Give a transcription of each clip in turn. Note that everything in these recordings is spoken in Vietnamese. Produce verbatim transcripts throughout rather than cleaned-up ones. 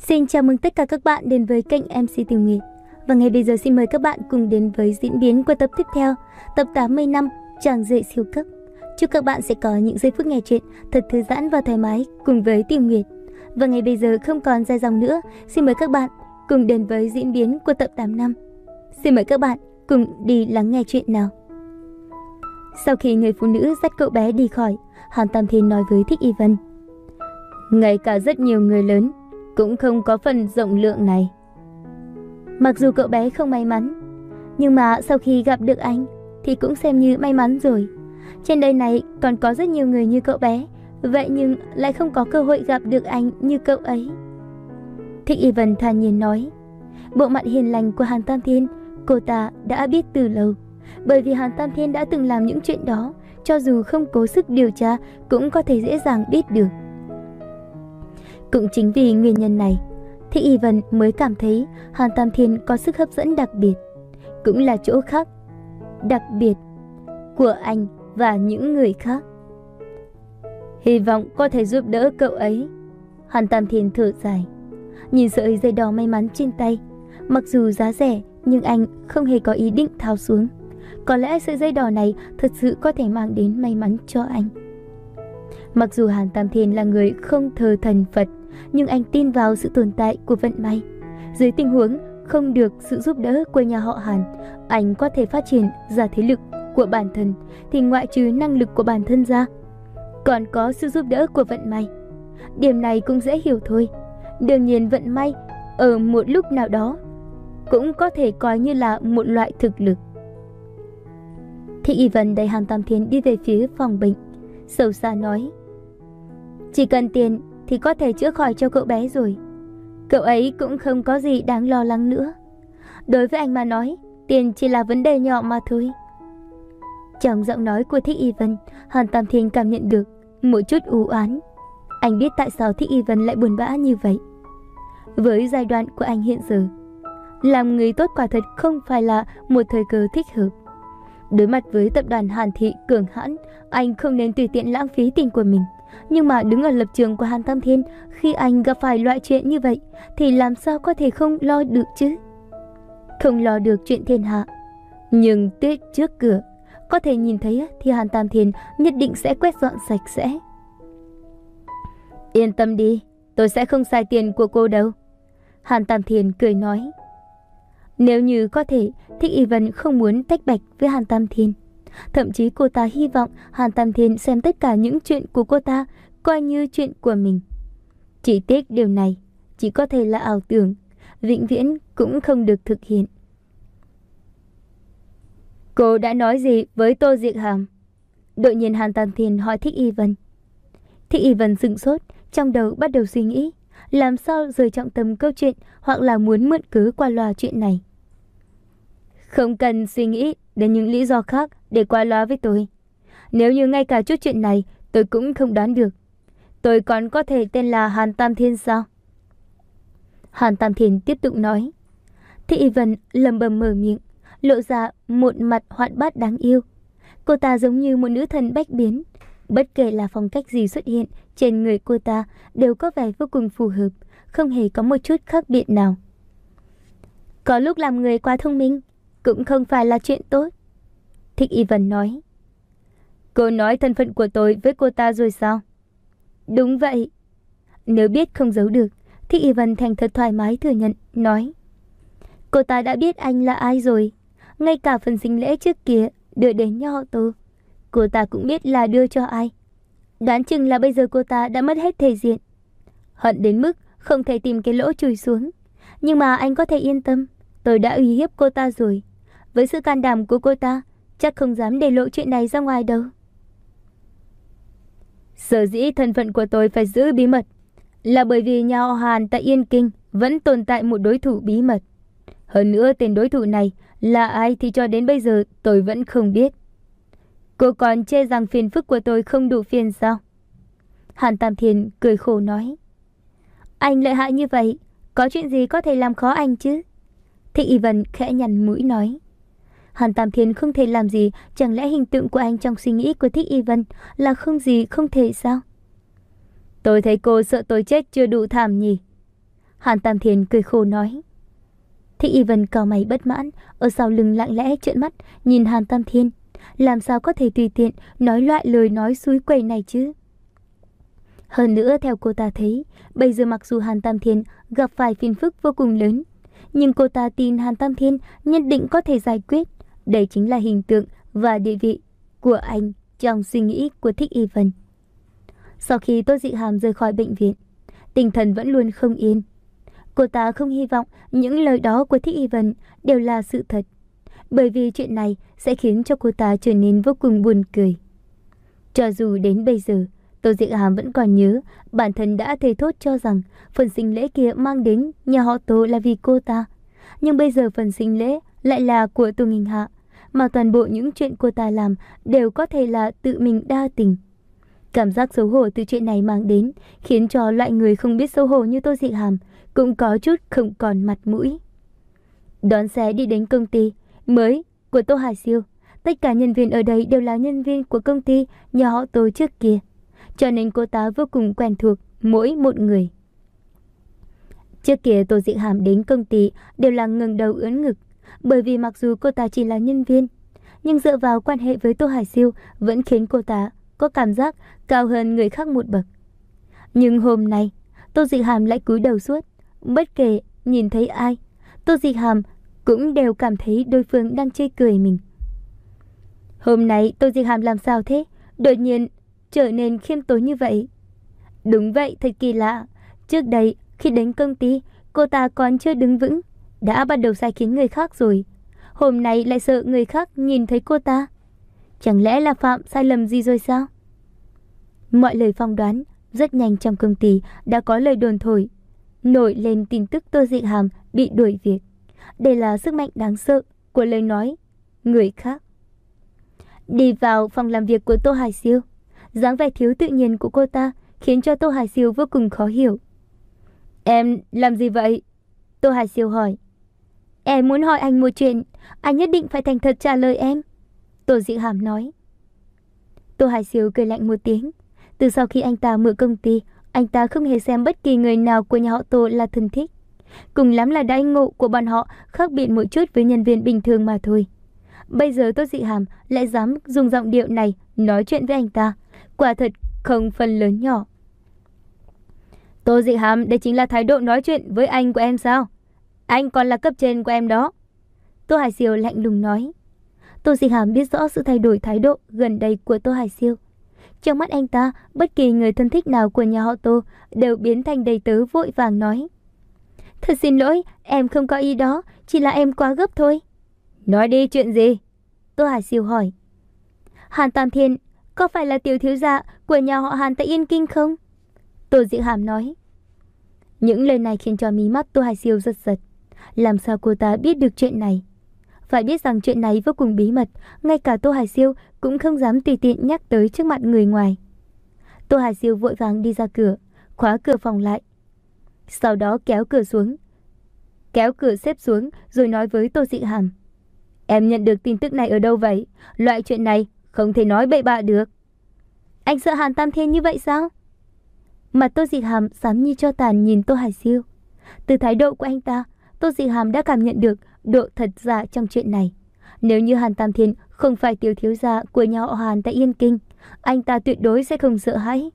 Xin chào mừng tất cả các bạn đến với kênh em xê Tiểu Nguyệt. Và ngay bây giờ xin mời các bạn cùng đến với diễn biến của tập tiếp theo, tập tám mươi năm Chàng Rể Siêu Cấp. Chúc các bạn sẽ có những giây phút nghe chuyện thật thư giãn và thoải mái cùng với Tiểu Nguyệt. Và ngay bây giờ không còn dài dòng nữa, xin mời các bạn cùng đến với diễn biến của tập tám năm. Xin mời các bạn cùng đi lắng nghe chuyện nào. Sau khi người phụ nữ dắt cậu bé đi khỏi, Hàn Tam Thiên nói với Thích Y Vân: ngay cả rất nhiều người lớn cũng không có phần rộng lượng này. Mặc dù cậu bé không may mắn, nhưng mà sau khi gặp được anh thì cũng xem như may mắn rồi. Trên đời này còn có rất nhiều người như cậu bé, vậy nhưng lại không có cơ hội gặp được anh như cậu ấy. Thích Y Vân thản nhiên nói. Bộ mặt hiền lành của Hàn Tam Thiên cô ta đã biết từ lâu, bởi vì Hàn Tam Thiên đã từng làm những chuyện đó, cho dù không cố sức điều tra cũng có thể dễ dàng biết được. Cũng chính vì nguyên nhân này, Thích Y Vân mới cảm thấy Hàn Tam Thiên có sức hấp dẫn đặc biệt, cũng là chỗ khác đặc biệt của anh và những người khác. Hy vọng có thể giúp đỡ cậu ấy. Hàn Tam Thiên thở dài, nhìn sợi dây đỏ may mắn trên tay. Mặc dù giá rẻ nhưng anh không hề có ý định tháo xuống. Có lẽ sợi dây đỏ này thật sự có thể mang đến may mắn cho anh. Mặc dù Hàn Tam Thiên là người không thờ thần Phật, nhưng anh tin vào sự tồn tại của vận may. Dưới tình huống không được sự giúp đỡ của nhà họ Hàn, anh có thể phát triển ra thế lực của bản thân, thì ngoại trừ năng lực của bản thân ra, còn có sự giúp đỡ của vận may. Điểm này cũng dễ hiểu thôi. Đương nhiên vận may ở một lúc nào đó cũng có thể coi như là một loại thực lực. Thích Y Vân đẩy Hàn Tam Thiên đi về phía phòng bệnh, sâu xa nói: chỉ cần tiền thì có thể chữa khỏi cho cậu bé rồi. Cậu ấy cũng không có gì đáng lo lắng nữa. Đối với anh mà nói, tiền chỉ là vấn đề nhỏ mà thôi. Trong giọng nói của Thích Y Vân, Hàn Tam Thiên cảm nhận được một chút u oán. Anh biết tại sao Thích Y Vân lại buồn bã như vậy. Với giai đoạn của anh hiện giờ, làm người tốt quả thật không phải là một thời cơ thích hợp. Đối mặt với tập đoàn Hàn Thị cường hãn, anh không nên tùy tiện lãng phí tiền của mình. Nhưng mà đứng ở lập trường của Hàn Tam Thiên, khi anh gặp phải loại chuyện như vậy thì làm sao có thể không lo được chứ? Không lo được chuyện thiên hạ, nhưng tuyết trước cửa có thể nhìn thấy thì Hàn Tam Thiên nhất định sẽ quét dọn sạch sẽ. Yên tâm đi, tôi sẽ không xài tiền của cô đâu. Hàn Tam Thiên cười nói. Nếu như có thể, Thích Y Vân không muốn tách bạch với Hàn Tam Thiên. Thậm chí cô ta hy vọng Hàn Tam Thiên xem tất cả những chuyện của cô ta coi như chuyện của mình. Chỉ tiếc điều này chỉ có thể là ảo tưởng, vĩnh viễn cũng không được thực hiện. Cô đã nói gì với Tô Diệc Hàm? Đột nhiên Hàn Tam Thiên hỏi Thích Y Vân. Thích Y Vân sững sốt, trong đầu bắt đầu suy nghĩ làm sao rời trọng tâm câu chuyện, hoặc là muốn mượn cớ qua loa chuyện này. Không cần suy nghĩ đến những lý do khác để qua loa với tôi. Nếu như ngay cả chút chuyện này tôi cũng không đoán được, tôi còn có thể tên là Hàn Tam Thiên sao? Hàn Tam Thiên tiếp tục nói. Thích Y Vân lầm bầm mở miệng, lộ ra một mặt hoạt bát đáng yêu. Cô ta giống như một nữ thần bách biến. Bất kể là phong cách gì xuất hiện trên người cô ta đều có vẻ vô cùng phù hợp, không hề có một chút khác biệt nào. Có lúc làm người quá thông minh cũng không phải là chuyện tốt. Thích Y Vân nói. Cô nói thân phận của tôi với cô ta rồi sao? Đúng vậy. Nếu biết không giấu được, Thích Y Vân thành thật thoải mái thừa nhận, nói. Cô ta đã biết anh là ai rồi. Ngay cả phần sinh lễ trước kia đưa đến nhà họ Tô, cô ta cũng biết là đưa cho ai. Đoán chừng là bây giờ cô ta đã mất hết thể diện, hận đến mức không thể tìm cái lỗ chui xuống. Nhưng mà anh có thể yên tâm, tôi đã uy hiếp cô ta rồi. Với sự can đảm của cô ta, chắc không dám để lộ chuyện này ra ngoài đâu. Sở dĩ thân phận của tôi phải giữ bí mật là bởi vì nhà họ Hàn tại Yên Kinh vẫn tồn tại một đối thủ bí mật. Hơn nữa tên đối thủ này là ai thì cho đến bây giờ tôi vẫn không biết. Cô còn chê rằng phiền phức của tôi không đủ phiền sao? Hàn Tam Thiên cười khổ nói. Anh lợi hại như vậy, có chuyện gì có thể làm khó anh chứ? Thích Y Vân khẽ nhăn mũi nói. Hàn Tam Thiên không thể làm gì, chẳng lẽ hình tượng của anh trong suy nghĩ của Thích Y Vân là không gì không thể sao? Tôi thấy cô sợ tôi chết chưa đủ thảm nhỉ? Hàn Tam Thiên cười khổ nói. Thích Y Vân cau mày bất mãn, ở sau lưng lặng lẽ trợn mắt nhìn Hàn Tam Thiên. Làm sao có thể tùy tiện nói loại lời nói xúi quẩy này chứ? Hơn nữa theo cô ta thấy, bây giờ mặc dù Hàn Tam Thiên gặp phải phiền phức vô cùng lớn, nhưng cô ta tin Hàn Tam Thiên nhất định có thể giải quyết. Đây chính là hình tượng và địa vị của anh trong suy nghĩ của Thích Y Vân. Sau khi Tô Dị Hàm rời khỏi bệnh viện, tinh thần vẫn luôn không yên. Cô ta không hy vọng những lời đó của Thích Y Vân đều là sự thật, bởi vì chuyện này sẽ khiến cho cô ta trở nên vô cùng buồn cười. Cho dù đến bây giờ, Tô Dị Hàm vẫn còn nhớ bản thân đã thề thốt cho rằng phần sinh lễ kia mang đến nhà họ Tô là vì cô ta. Nhưng bây giờ phần sinh lễ lại là của Tô Nghinh Hạ, mà toàn bộ những chuyện cô ta làm đều có thể là tự mình đa tình. Cảm giác xấu hổ từ chuyện này mang đến khiến cho loại người không biết xấu hổ như Tô Dị Hàm cũng có chút không còn mặt mũi. Đón xe đi đến công ty mới của Tô Hải Siêu. Tất cả nhân viên ở đây đều là nhân viên của công ty nhà họ Tô trước kia, cho nên cô ta vô cùng quen thuộc mỗi một người. Trước kia Tô Dị Hàm đến công ty đều là ngẩng đầu ưỡn ngực, bởi vì mặc dù cô ta chỉ là nhân viên, nhưng dựa vào quan hệ với Tô Hải Siêu vẫn khiến cô ta có cảm giác cao hơn người khác một bậc. Nhưng hôm nay, Tô Dị Hàm lại cúi đầu suốt, bất kể nhìn thấy ai, Tô Dị Hàm cũng đều cảm thấy đối phương đang chê cười mình. Hôm nay Tô Dị Hàm làm sao thế? Đột nhiên trở nên khiêm tốn như vậy. Đúng vậy, thật kỳ lạ. Trước đây, khi đến công ty, cô ta còn chưa đứng vững, đã bắt đầu sai khiến người khác rồi. Hôm nay lại sợ người khác nhìn thấy cô ta. Chẳng lẽ là phạm sai lầm gì rồi sao? Mọi lời phỏng đoán rất nhanh trong công ty đã có lời đồn thổi nổi lên tin tức Tô Dị Hàm bị đuổi việc. Đây là sức mạnh đáng sợ của lời nói người khác. Đi vào phòng làm việc của Tô Hải Siêu, dáng vẻ thiếu tự nhiên của cô ta khiến cho Tô Hải Siêu vô cùng khó hiểu. Em làm gì vậy? Tô Hải Siêu hỏi. Em muốn hỏi anh một chuyện, anh nhất định phải thành thật trả lời em. Tô Dị Hàm nói. Tô Hải Siêu cười lạnh một tiếng. Từ sau khi anh ta mở công ty, anh ta không hề xem bất kỳ người nào của nhà họ Tô là thân thích. Cùng lắm là đãi ngộ của bọn họ khác biệt một chút với nhân viên bình thường mà thôi. Bây giờ Tô Dị Hàm lại dám dùng giọng điệu này nói chuyện với anh ta, quả thật không phần lớn nhỏ. Tô Dị Hàm, đây chính là thái độ nói chuyện với anh của em sao? Anh còn là cấp trên của em đó. Tô Hải Siêu lạnh lùng nói. Tô Dị Hàm biết rõ sự thay đổi thái độ gần đây của Tô Hải Siêu. Trong mắt anh ta, bất kỳ người thân thích nào của nhà họ Tô đều biến thành đầy tớ vội vàng nói. Thật xin lỗi, em không có ý đó, chỉ là em quá gấp thôi. Nói đi, chuyện gì? Tô Hải Siêu hỏi. Hàn Tam Thiên, có phải là tiểu thiếu gia của nhà họ Hàn tại Yên Kinh không? Tô Dị Hàm nói. Những lời này khiến cho mí mắt Tô Hải Siêu giật giật. Làm sao cô ta biết được chuyện này? Phải biết rằng chuyện này vô cùng bí mật, ngay cả Tô Hải Siêu cũng không dám tùy tiện nhắc tới trước mặt người ngoài. Tô Hải Siêu vội vàng đi ra cửa, khóa cửa phòng lại. Sau đó kéo cửa xuống, kéo cửa xếp xuống rồi nói với Tô Dị Hàm. Em nhận được tin tức này ở đâu vậy? Loại chuyện này không thể nói bậy bạ được. Anh sợ Hàn Tam Thiên như vậy sao? Mặt Tô Dị Hàm xám như cho tàn nhìn Tô Hải Siêu. Từ thái độ của anh ta, Tô Dị Hàm đã cảm nhận được độ thật giả trong chuyện này. Nếu như Hàn Tam Thiên không phải tiểu thiếu gia của nhà họ Hàn tại Yên Kinh, anh ta tuyệt đối sẽ không sợ hãi.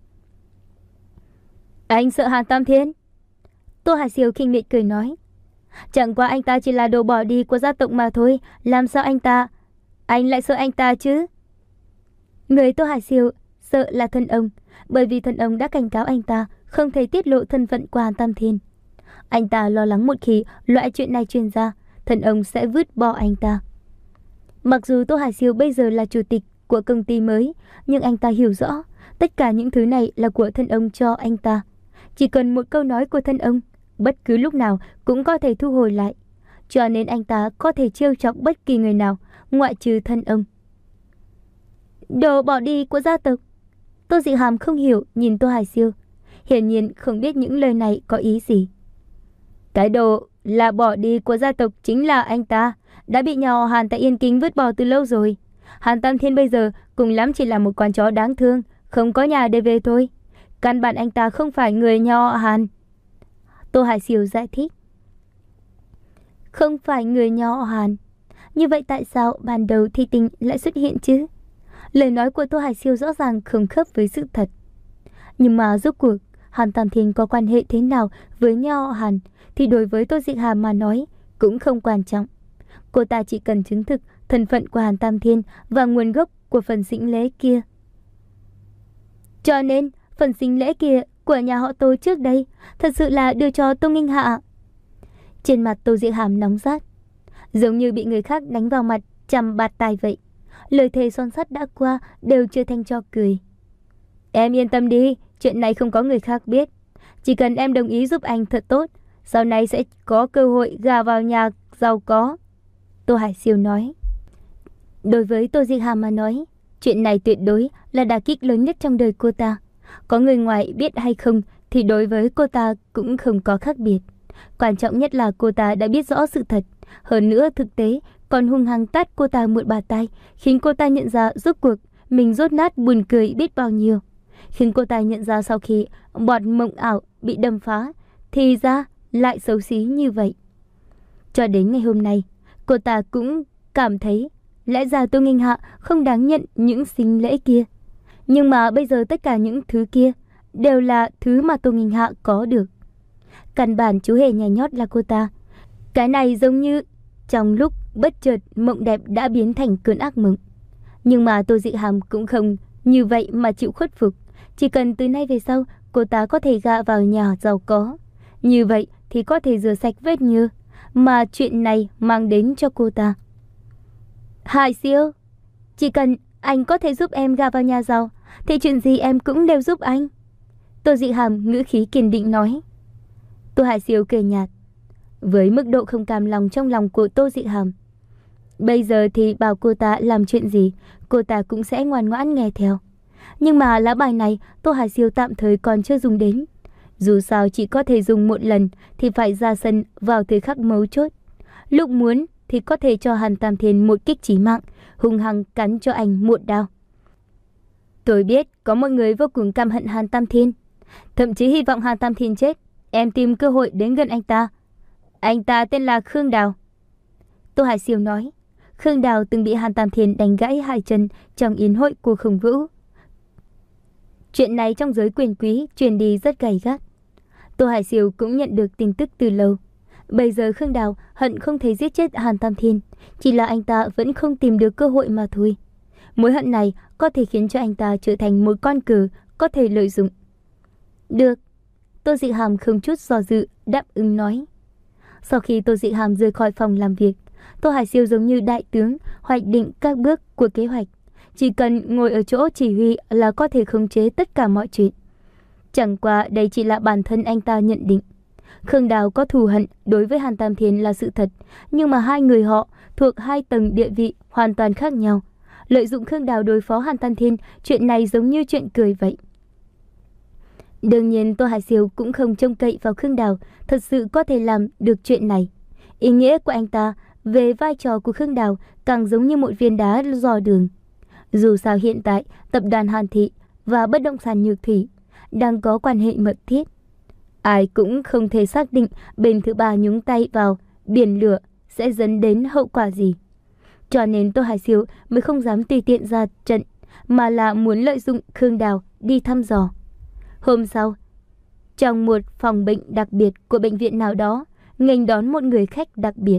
Anh sợ Hàn Tam Thiên? Tô Hải Siêu khinh miệt cười nói. Chẳng qua anh ta chỉ là đồ bỏ đi của gia tộc mà thôi, làm sao anh ta Anh lại sợ anh ta chứ? Người Tô Hải Siêu sợ là thân ông, bởi vì thân ông đã cảnh cáo anh ta không thể tiết lộ thân phận của Hàn Tam Thiên. Anh ta lo lắng một khi loại chuyện này truyền ra, thân ông sẽ vứt bỏ anh ta. Mặc dù Tô Hải Siêu bây giờ là chủ tịch của công ty mới, nhưng anh ta hiểu rõ tất cả những thứ này là của thân ông cho anh ta. Chỉ cần một câu nói của thân ông, bất cứ lúc nào cũng có thể thu hồi lại. Cho nên anh ta có thể trêu chọc bất kỳ người nào, ngoại trừ thân ông. Đồ bỏ đi của gia tộc. Tô Dị Hàm không hiểu nhìn Tô Hải Siêu, hiển nhiên không biết những lời này có ý gì. Cái đồ là bỏ đi của gia tộc chính là anh ta, đã bị nhà họ Hàn tại Yên Kinh vứt bỏ từ lâu rồi. Hàn Tam Thiên bây giờ cùng lắm chỉ là một con chó đáng thương, không có nhà để về thôi. Căn bản anh ta không phải người nhà họ Hàn. Tô Hải Siêu giải thích. Không phải người nhà họ Hàn. Như vậy tại sao ban đầu Thi Tình lại xuất hiện chứ? Lời nói của Tô Hải Siêu rõ ràng không khớp với sự thật. Nhưng mà rốt cuộc Hàn Tam Thiên có quan hệ thế nào với nhà họ Hàn thì đối với Tô Dịch Hàm mà nói cũng không quan trọng. Cô ta chỉ cần chứng thực thân phận của Hàn Tam Thiên và nguồn gốc của phần sinh lễ kia. Cho nên phần sinh lễ kia của nhà họ Tô trước đây thật sự là đưa cho Tô Nghinh Hạ. Trên mặt Tô Dịch Hàm nóng rát, giống như bị người khác đánh vào mặt chằm bạt tai vậy. Lời thề son sắt đã qua đều chưa thành cho cười. Em yên tâm đi, chuyện này không có người khác biết. Chỉ cần em đồng ý giúp anh thật tốt, sau này sẽ có cơ hội gả vào nhà giàu có. Tô Hải Siêu nói. Đối với Tô Dịch Hàm mà nói, chuyện này tuyệt đối là đả kích lớn nhất trong đời cô ta. Có người ngoài biết hay không thì đối với cô ta cũng không có khác biệt. Quan trọng nhất là cô ta đã biết rõ sự thật. Hơn nữa thực tế còn hung hăng tát cô ta một bà tai, khiến cô ta nhận ra rốt cuộc mình rốt nát buồn cười biết bao nhiêu. Khiến cô ta nhận ra sau khi bọt mộng ảo bị đâm phá thì ra lại xấu xí như vậy. Cho đến ngày hôm nay, cô ta cũng cảm thấy lẽ ra Tô Nghinh Hạ không đáng nhận những sinh lễ kia. Nhưng mà bây giờ tất cả những thứ kia đều là thứ mà Tô Nghinh Hạ có được. Căn bản chú hề nhảy nhót là cô ta. Cái này giống như trong lúc bất chợt mộng đẹp đã biến thành cơn ác mộng. Nhưng mà Tô Dị Hàm cũng không như vậy mà chịu khuất phục. Chỉ cần từ nay về sau cô ta có thể gả vào nhà giàu có, như vậy thì có thể rửa sạch vết nhơ mà chuyện này mang đến cho cô ta. Hải Siêu, chỉ cần anh có thể giúp em gả vào nhà giàu thì chuyện gì em cũng đều giúp anh. Tô Dị Hàm ngữ khí kiên định nói. Tô Hải Siêu cười nhạt. Với mức độ không cam lòng trong lòng của Tô Dị Hàm, bây giờ thì bảo cô ta làm chuyện gì cô ta cũng sẽ ngoan ngoãn nghe theo. Nhưng mà lá bài này Tô Hải Siêu tạm thời còn chưa dùng đến. Dù sao chỉ có thể dùng một lần thì phải ra sân vào thời khắc mấu chốt. Lúc muốn thì có thể cho Hàn Tam Thiên một kích chí mạng, hung hăng cắn cho anh một đao. Tôi biết có một người vô cùng căm hận Hàn Tam Thiên, thậm chí hy vọng Hàn Tam Thiên chết. Em tìm cơ hội đến gần anh ta. Anh ta tên là Khương Đào. Tô Hải Siêu nói. Khương Đào từng bị Hàn Tam Thiên đánh gãy hai chân trong yến hội của Khổng Vũ. Chuyện này trong giới quyền quý truyền đi rất gay gắt. Tô Hải Siêu cũng nhận được tin tức từ lâu. Bây giờ Khương Đào hận không thể giết chết Hàn Tam Thiên, chỉ là anh ta vẫn không tìm được cơ hội mà thôi. Mối hận này có thể khiến cho anh ta trở thành một con cờ có thể lợi dụng. Được. Tô Dị Hàm không chút do dự đáp ứng nói. Sau khi Tô Dị Hàm rời khỏi phòng làm việc, Tô Hải Siêu giống như đại tướng hoạch định các bước của kế hoạch. Chỉ cần ngồi ở chỗ chỉ huy là có thể khống chế tất cả mọi chuyện. Chẳng qua đây chỉ là bản thân anh ta nhận định. Khương Đào có thù hận đối với Hàn Tam Thiên là sự thật, nhưng mà hai người họ thuộc hai tầng địa vị hoàn toàn khác nhau. Lợi dụng Khương Đào đối phó Hàn Tam Thiên, chuyện này giống như chuyện cười vậy. Đương nhiên Tô Hải Siêu cũng không trông cậy vào Khương Đào thật sự có thể làm được chuyện này. Ý nghĩa của anh ta về vai trò của Khương Đào càng giống như một viên đá dò đường. Dù sao hiện tại tập đoàn Hàn Thị và bất động sản Nhược Thủy đang có quan hệ mật thiết. Ai cũng không thể xác định bên thứ ba nhúng tay vào biển lửa sẽ dẫn đến hậu quả gì. Cho nên Tô Hải Siêu mới không dám tùy tiện ra trận, mà là muốn lợi dụng Khương Đào đi thăm dò. Hôm sau, trong một phòng bệnh đặc biệt của bệnh viện nào đó, nghênh đón một người khách đặc biệt.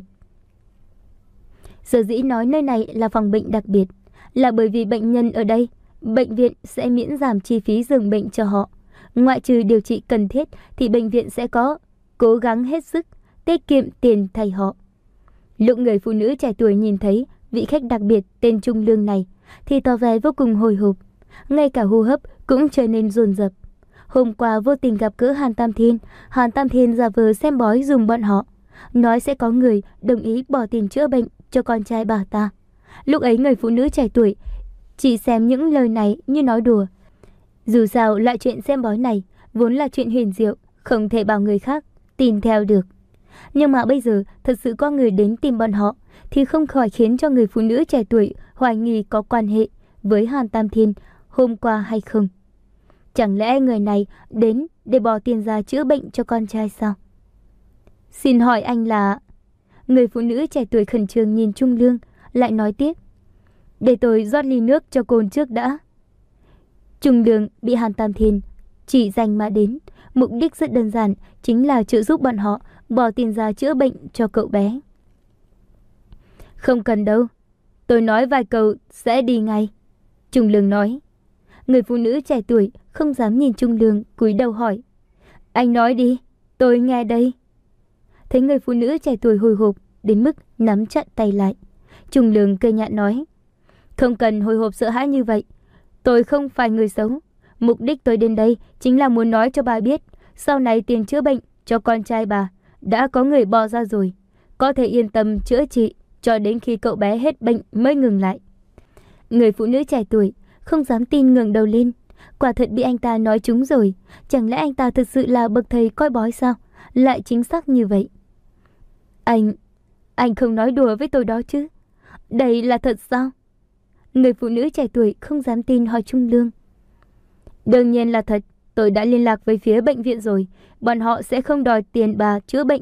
Sở dĩ nói nơi này là phòng bệnh đặc biệt là bởi vì bệnh nhân ở đây, bệnh viện sẽ miễn giảm chi phí giường bệnh cho họ. Ngoại trừ điều trị cần thiết thì bệnh viện sẽ có cố gắng hết sức tiết kiệm tiền thay họ. Lúc người phụ nữ trẻ tuổi nhìn thấy vị khách đặc biệt tên Trung Lương này thì tỏ vẻ vô cùng hồi hộp, ngay cả hô hấp cũng trở nên dồn dập. Hôm qua vô tình gặp gỡ Hàn Tam Thiên, Hàn Tam Thiên giả vờ xem bói dùm bọn họ, nói sẽ có người đồng ý bỏ tiền chữa bệnh cho con trai bà ta. Lúc ấy người phụ nữ trẻ tuổi chỉ xem những lời này như nói đùa. Dù sao loại chuyện xem bói này vốn là chuyện huyền diệu, không thể bảo người khác tin theo được. Nhưng mà bây giờ thật sự có người đến tìm bọn họ thì không khỏi khiến cho người phụ nữ trẻ tuổi hoài nghi có quan hệ với Hàn Tam Thiên hôm qua hay không. Chẳng lẽ người này đến để bỏ tiền ra chữa bệnh cho con trai sao? Xin hỏi anh là... Người phụ nữ trẻ tuổi khẩn trương nhìn Trung Lương, lại nói tiếp. Để tôi rót ly nước cho Côn trước đã. Trung Lương bị Hàn Tam Thiên chỉ danh mà đến, mục đích rất đơn giản, chính là trợ giúp bọn họ bỏ tiền ra chữa bệnh cho cậu bé. Không cần đâu, tôi nói vài câu sẽ đi ngay, Trung Lương nói. Người phụ nữ trẻ tuổi không dám nhìn Trung Lương, cúi đầu hỏi. Anh nói đi, tôi nghe đây. Thấy người phụ nữ trẻ tuổi hồi hộp đến mức nắm chặt tay lại, Trung Lương cười nhạt nói. Không cần hồi hộp sợ hãi như vậy. Tôi không phải người xấu. Mục đích tôi đến đây chính là muốn nói cho bà biết, sau này tiền chữa bệnh cho con trai bà đã có người bỏ ra rồi. Có thể yên tâm chữa trị cho đến khi cậu bé hết bệnh mới ngừng lại. Người phụ nữ trẻ tuổi không dám tin ngẩng đầu lên. Quả thật bị anh ta nói trúng rồi. Chẳng lẽ anh ta thực sự là bậc thầy coi bói sao? Lại chính xác như vậy. Anh... Anh không nói đùa với tôi đó chứ? Đây là thật sao? Người phụ nữ trẻ tuổi không dám tin hỏi Trung Lương. Đương nhiên là thật. Tôi đã liên lạc với phía bệnh viện rồi. Bọn họ sẽ không đòi tiền bà chữa bệnh.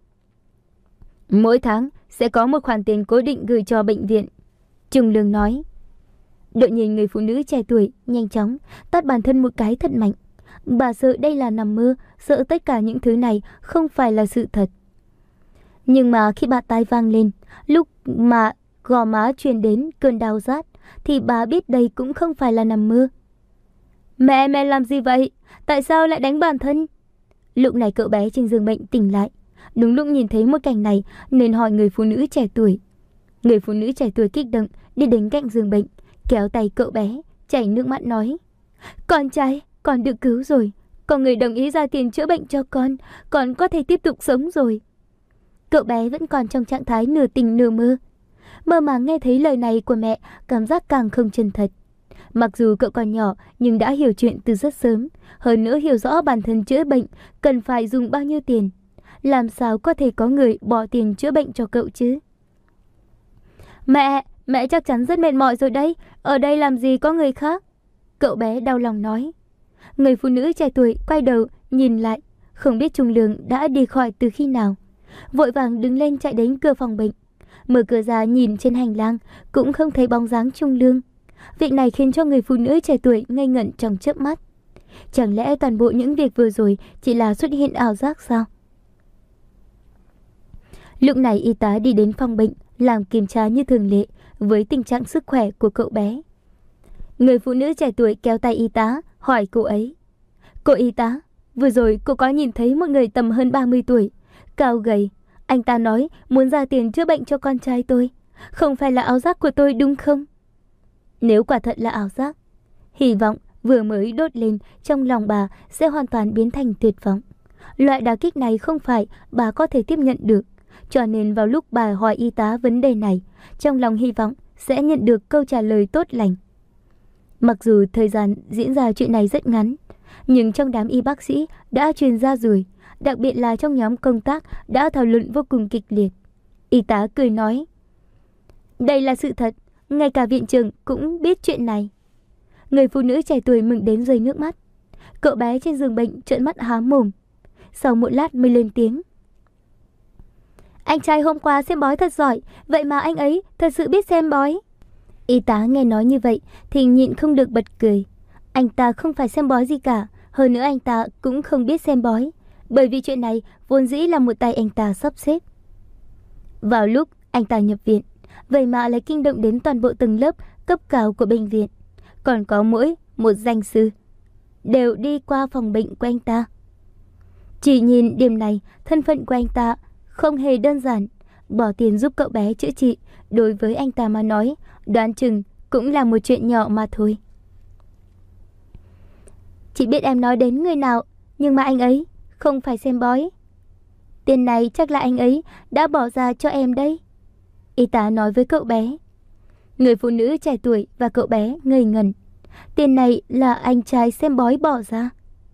Mỗi tháng sẽ có một khoản tiền cố định gửi cho bệnh viện, Trung Lương nói. Đột nhiên người phụ nữ trẻ tuổi nhanh chóng tát bản thân một cái thật mạnh. Bà sợ đây là nằm mơ, sợ tất cả những thứ này không phải là sự thật. Nhưng mà khi bà tai vang lên, lúc mà gò má truyền đến cơn đau rát, thì bà biết đây cũng không phải là nằm mơ. Mẹ, mẹ làm gì vậy? Tại sao lại đánh bản thân? Lúc này cậu bé trên giường bệnh tỉnh lại. Đúng lúc nhìn thấy một cảnh này nên hỏi người phụ nữ trẻ tuổi. Người phụ nữ trẻ tuổi kích động đi đến cạnh giường bệnh, kéo tay cậu bé, chảy nước mắt nói. Con trai, con được cứu rồi. Có người đồng ý ra tiền chữa bệnh cho con. Con có thể tiếp tục sống rồi. Cậu bé vẫn còn trong trạng thái nửa tỉnh nửa mơ. Mơ màng nghe thấy lời này của mẹ, cảm giác càng không chân thật. Mặc dù cậu còn nhỏ nhưng đã hiểu chuyện từ rất sớm. Hơn nữa hiểu rõ bản thân chữa bệnh cần phải dùng bao nhiêu tiền. Làm sao có thể có người bỏ tiền chữa bệnh cho cậu chứ? Mẹ, mẹ chắc chắn rất mệt mỏi rồi đấy. Ở đây làm gì có người khác? Cậu bé đau lòng nói. Người phụ nữ trẻ tuổi quay đầu nhìn lại, không biết Trung Lương đã đi khỏi từ khi nào. Vội vàng đứng lên chạy đến cửa phòng bệnh. Mở cửa ra nhìn trên hành lang, cũng không thấy bóng dáng Trung Lương. Việc này khiến cho người phụ nữ trẻ tuổi ngây ngẩn trong chớp mắt. Chẳng lẽ toàn bộ những việc vừa rồi chỉ là xuất hiện ảo giác sao? Lúc này y tá đi đến phòng bệnh, làm kiểm tra như thường lệ với tình trạng sức khỏe của cậu bé. Người phụ nữ trẻ tuổi kéo tay y tá, hỏi cô ấy. Cô y tá, vừa rồi cô có nhìn thấy một người tầm hơn ba mươi tuổi, cao gầy. Anh ta nói muốn ra tiền chữa bệnh cho con trai tôi. Không phải là ảo giác của tôi đúng không? Nếu quả thật là ảo giác, hy vọng vừa mới đốt lên trong lòng bà sẽ hoàn toàn biến thành tuyệt vọng. Loại đả kích này không phải bà có thể tiếp nhận được. Cho nên vào lúc bà hỏi y tá vấn đề này, trong lòng hy vọng sẽ nhận được câu trả lời tốt lành. Mặc dù thời gian diễn ra chuyện này rất ngắn, nhưng trong đám y bác sĩ đã truyền ra rồi, đặc biệt là trong nhóm công tác đã thảo luận vô cùng kịch liệt. Y tá cười nói, đây là sự thật, ngay cả viện trưởng cũng biết chuyện này. Người phụ nữ trẻ tuổi mừng đến rơi nước mắt. Cậu bé trên giường bệnh trợn mắt há mồm. Sau một lát mới lên tiếng. Anh trai hôm qua xem bói thật giỏi, vậy mà anh ấy thật sự biết xem bói. Y tá nghe nói như vậy thì nhịn không được bật cười. Anh ta không phải xem bói gì cả, hơn nữa anh ta cũng không biết xem bói, bởi vì chuyện này vốn dĩ là một tay anh ta sắp xếp. Vào lúc anh ta nhập viện, vậy mà lại kinh động đến toàn bộ tầng lớp cấp cao của bệnh viện. Còn có mỗi một danh sư đều đi qua phòng bệnh của anh ta. Chỉ nhìn điểm này, thân phận của anh ta không hề đơn giản. Bỏ tiền giúp cậu bé chữa trị, đối với anh ta mà nói, đoán chừng cũng là một chuyện nhỏ mà thôi. Chị biết em nói đến người nào, nhưng mà anh ấy không phải xem bói. Tiền này chắc là anh ấy đã bỏ ra cho em đấy, y tá nói với cậu bé. Người phụ nữ trẻ tuổi và cậu bé ngây ngẩn. Tiền này là anh trai xem bói bỏ ra.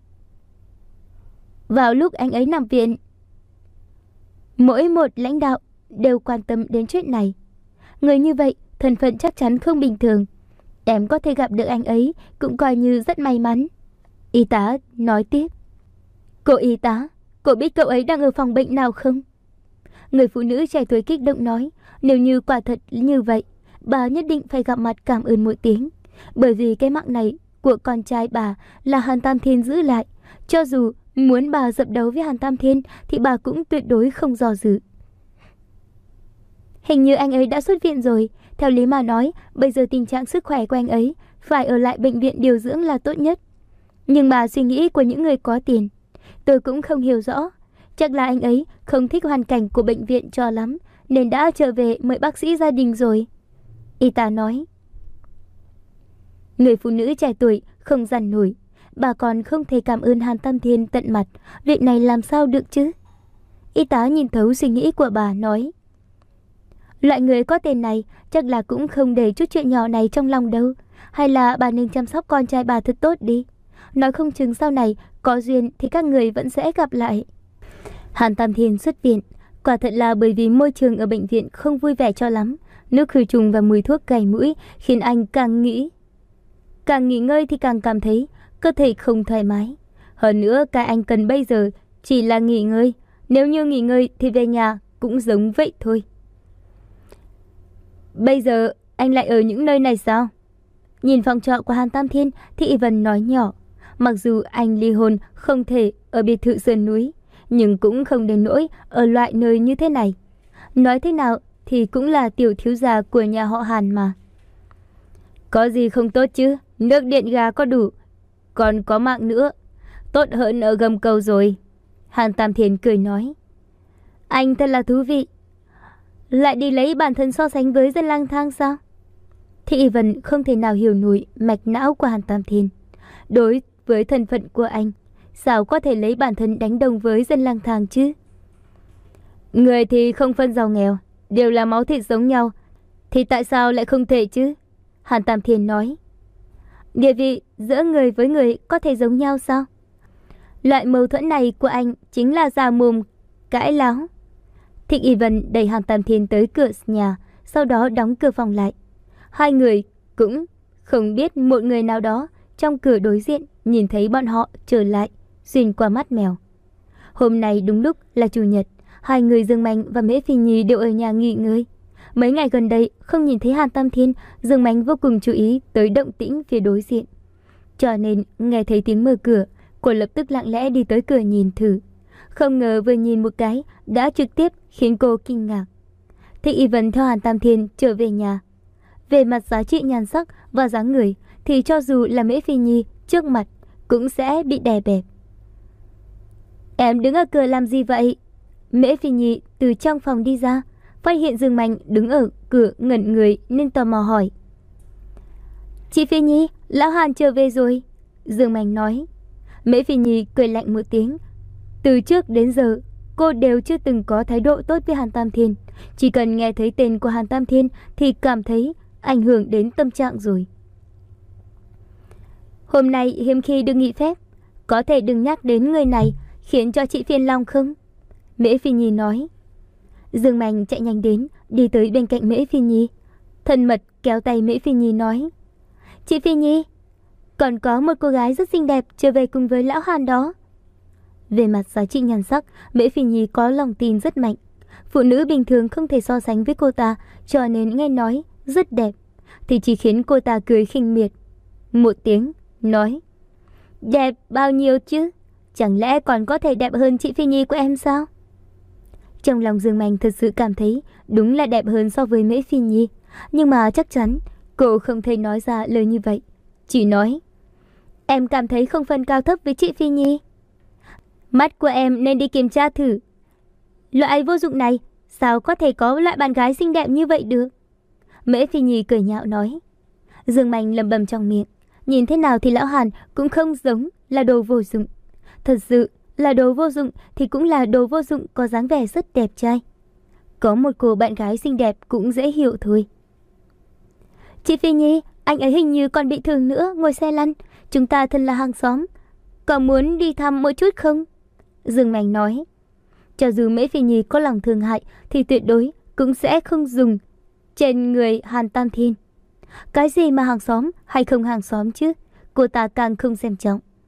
Vào lúc anh ấy nằm viện, mỗi một lãnh đạo đều quan tâm đến chuyện này. Người như vậy, thân phận chắc chắn không bình thường. Em có thể gặp được anh ấy cũng coi như rất may mắn, y tá nói tiếp. Cô y tá, cô biết cậu ấy đang ở phòng bệnh nào không? Người phụ nữ trẻ tuổi kích động nói, nếu như quả thật như vậy, bà nhất định phải gặp mặt cảm ơn một tiếng. Bởi vì cái mạng này của con trai bà là Hàn Tam Thiên giữ lại. Cho dù muốn bà dập đấu với Hàn Tam Thiên thì bà cũng tuyệt đối không do dự. Hình như anh ấy đã xuất viện rồi. Theo lý mà nói, bây giờ tình trạng sức khỏe của anh ấy phải ở lại bệnh viện điều dưỡng là tốt nhất. Nhưng mà suy nghĩ của những người có tiền, tôi cũng không hiểu rõ. Chắc là anh ấy không thích hoàn cảnh của bệnh viện cho lắm, nên đã trở về mời bác sĩ gia đình rồi. Y tá nói. Người phụ nữ trẻ tuổi không dằn nổi. Bà còn không thể cảm ơn Hàn Tam Thiên tận mặt. Việc này làm sao được chứ? Y tá nhìn thấu suy nghĩ của bà nói. Loại người có tiền này chắc là cũng không để chút chuyện nhỏ này trong lòng đâu. Hay là bà nên chăm sóc con trai bà thật tốt đi. Nói không chừng sau này có duyên thì các người vẫn sẽ gặp lại. Hàn Tam Thiên xuất viện, quả thật là bởi vì môi trường ở bệnh viện không vui vẻ cho lắm. Nước khử trùng và mùi thuốc cày mũi khiến anh càng nghĩ, càng nghỉ ngơi thì càng cảm thấy cơ thể không thoải mái. Hơn nữa cái anh cần bây giờ chỉ là nghỉ ngơi. Nếu như nghỉ ngơi thì về nhà cũng giống vậy thôi. Bây giờ anh lại ở những nơi này sao? Nhìn phòng trọ của Hàn Tam Thiên thì Y Vân nói nhỏ. Mặc dù anh ly hôn không thể ở biệt thự sườn núi, nhưng cũng không đến nỗi ở loại nơi như thế này. Nói thế nào thì cũng là tiểu thiếu gia của nhà họ Hàn mà. Có gì không tốt chứ? Nước điện gà có đủ, còn có mạng nữa. Tốt hơn ở gầm cầu rồi. Hàn Tam Thiên cười nói. Anh thật là thú vị. Lại đi lấy bản thân so sánh với dân lang thang sao? Thì Y Vân không thể nào hiểu nổi mạch não của Hàn Tam Thiên. Đối với thân phận của anh, sao có thể lấy bản thân đánh đồng với dân lang thang chứ? Người thì không phân giàu nghèo, đều là máu thịt giống nhau, thì tại sao lại không thể chứ? Hàn Tam Thiên nói. Địa vị giữa người với người có thể giống nhau sao? Loại mâu thuẫn này của anh chính là già mồm cãi láo. Thịnh Y Vân đẩy Hàn Tam Thiên tới cửa nhà, sau đó đóng cửa phòng lại. Hai người cũng không biết một người nào đó trong cửa đối diện nhìn thấy bọn họ trở lại, xuyên qua mắt mèo. Hôm nay đúng lúc là chủ nhật, hai người Dương Mạnh và Mễ Phi Nhi đều ở nhà nghỉ ngơi. Mấy ngày gần đây không nhìn thấy Hàn Tam Thiên, Dương Mạnh vô cùng chú ý tới động tĩnh phía đối diện. Cho nên nghe thấy tiếng mở cửa, cô lập tức lặng lẽ đi tới cửa nhìn thử. Không ngờ vừa nhìn một cái đã trực tiếp khiến cô kinh ngạc. Thịnh Y Vân theo Hàn Tam Thiên trở về nhà. Về mặt giá trị nhan sắc và dáng người thì cho dù là Mễ Phi Nhi trước mặt cũng sẽ bị đè bẹp. Em đứng ở cửa làm gì vậy? Mễ Phi Nhi từ trong phòng đi ra, phát hiện Dương Mạnh đứng ở cửa ngẩn người nên tò mò hỏi. Chị Phi Nhi, lão Hàn trở về rồi. Dương Mạnh nói. Mễ Phi Nhi cười lạnh một tiếng. Từ trước đến giờ cô đều chưa từng có thái độ tốt với Hàn Tam Thiên. Chỉ cần nghe thấy tên của Hàn Tam Thiên thì cảm thấy ảnh hưởng đến tâm trạng rồi. Hôm nay hiếm khi được nghỉ phép, có thể đừng nhắc đến người này khiến cho chị phiền lòng không? Mễ Phi Nhi nói. Dương Mạnh chạy nhanh đến, đi tới bên cạnh Mễ Phi Nhi, thân mật kéo tay Mễ Phi Nhi nói. Chị Phi Nhi, còn có một cô gái rất xinh đẹp trở về cùng với lão Hàn đó. Về mặt giá trị nhan sắc, Mễ Phi Nhi có lòng tin rất mạnh. Phụ nữ bình thường không thể so sánh với cô ta, cho nên nghe nói rất đẹp thì chỉ khiến cô ta cười khinh miệt một tiếng, nói. Đẹp bao nhiêu chứ? Chẳng lẽ còn có thể đẹp hơn chị Phi Nhi của em sao? Trong lòng Dương Mạnh thật sự cảm thấy đúng là đẹp hơn so với Mễ Phi Nhi. Nhưng mà chắc chắn cô không thể nói ra lời như vậy. Chỉ nói. Em cảm thấy không phân cao thấp với chị Phi Nhi. Mắt của em nên đi kiểm tra thử. Loại vô dụng này sao có thể có loại bạn gái xinh đẹp như vậy được? Mễ Phi Nhi cười nhạo nói. Dương Mạnh lầm bầm trong miệng. Nhìn thế nào thì lão Hàn cũng không giống là đồ vô dụng. Thật sự là đồ vô dụng thì cũng là đồ vô dụng có dáng vẻ rất đẹp trai. Có một cô bạn gái xinh đẹp cũng dễ hiểu thôi. Chị Phi Nhi, anh ấy hình như còn bị thương nữa, ngồi xe lăn. Chúng ta thân là hàng xóm, có muốn đi thăm một chút không? Dương Mạnh nói. Cho dù Mễ Phi Nhi có lòng thương hại thì tuyệt đối cũng sẽ không dùng trên người Hàn Tam Thiên. Cái gì mà hàng xóm hay không hàng xóm chứ, cô ta càng không xem trọng.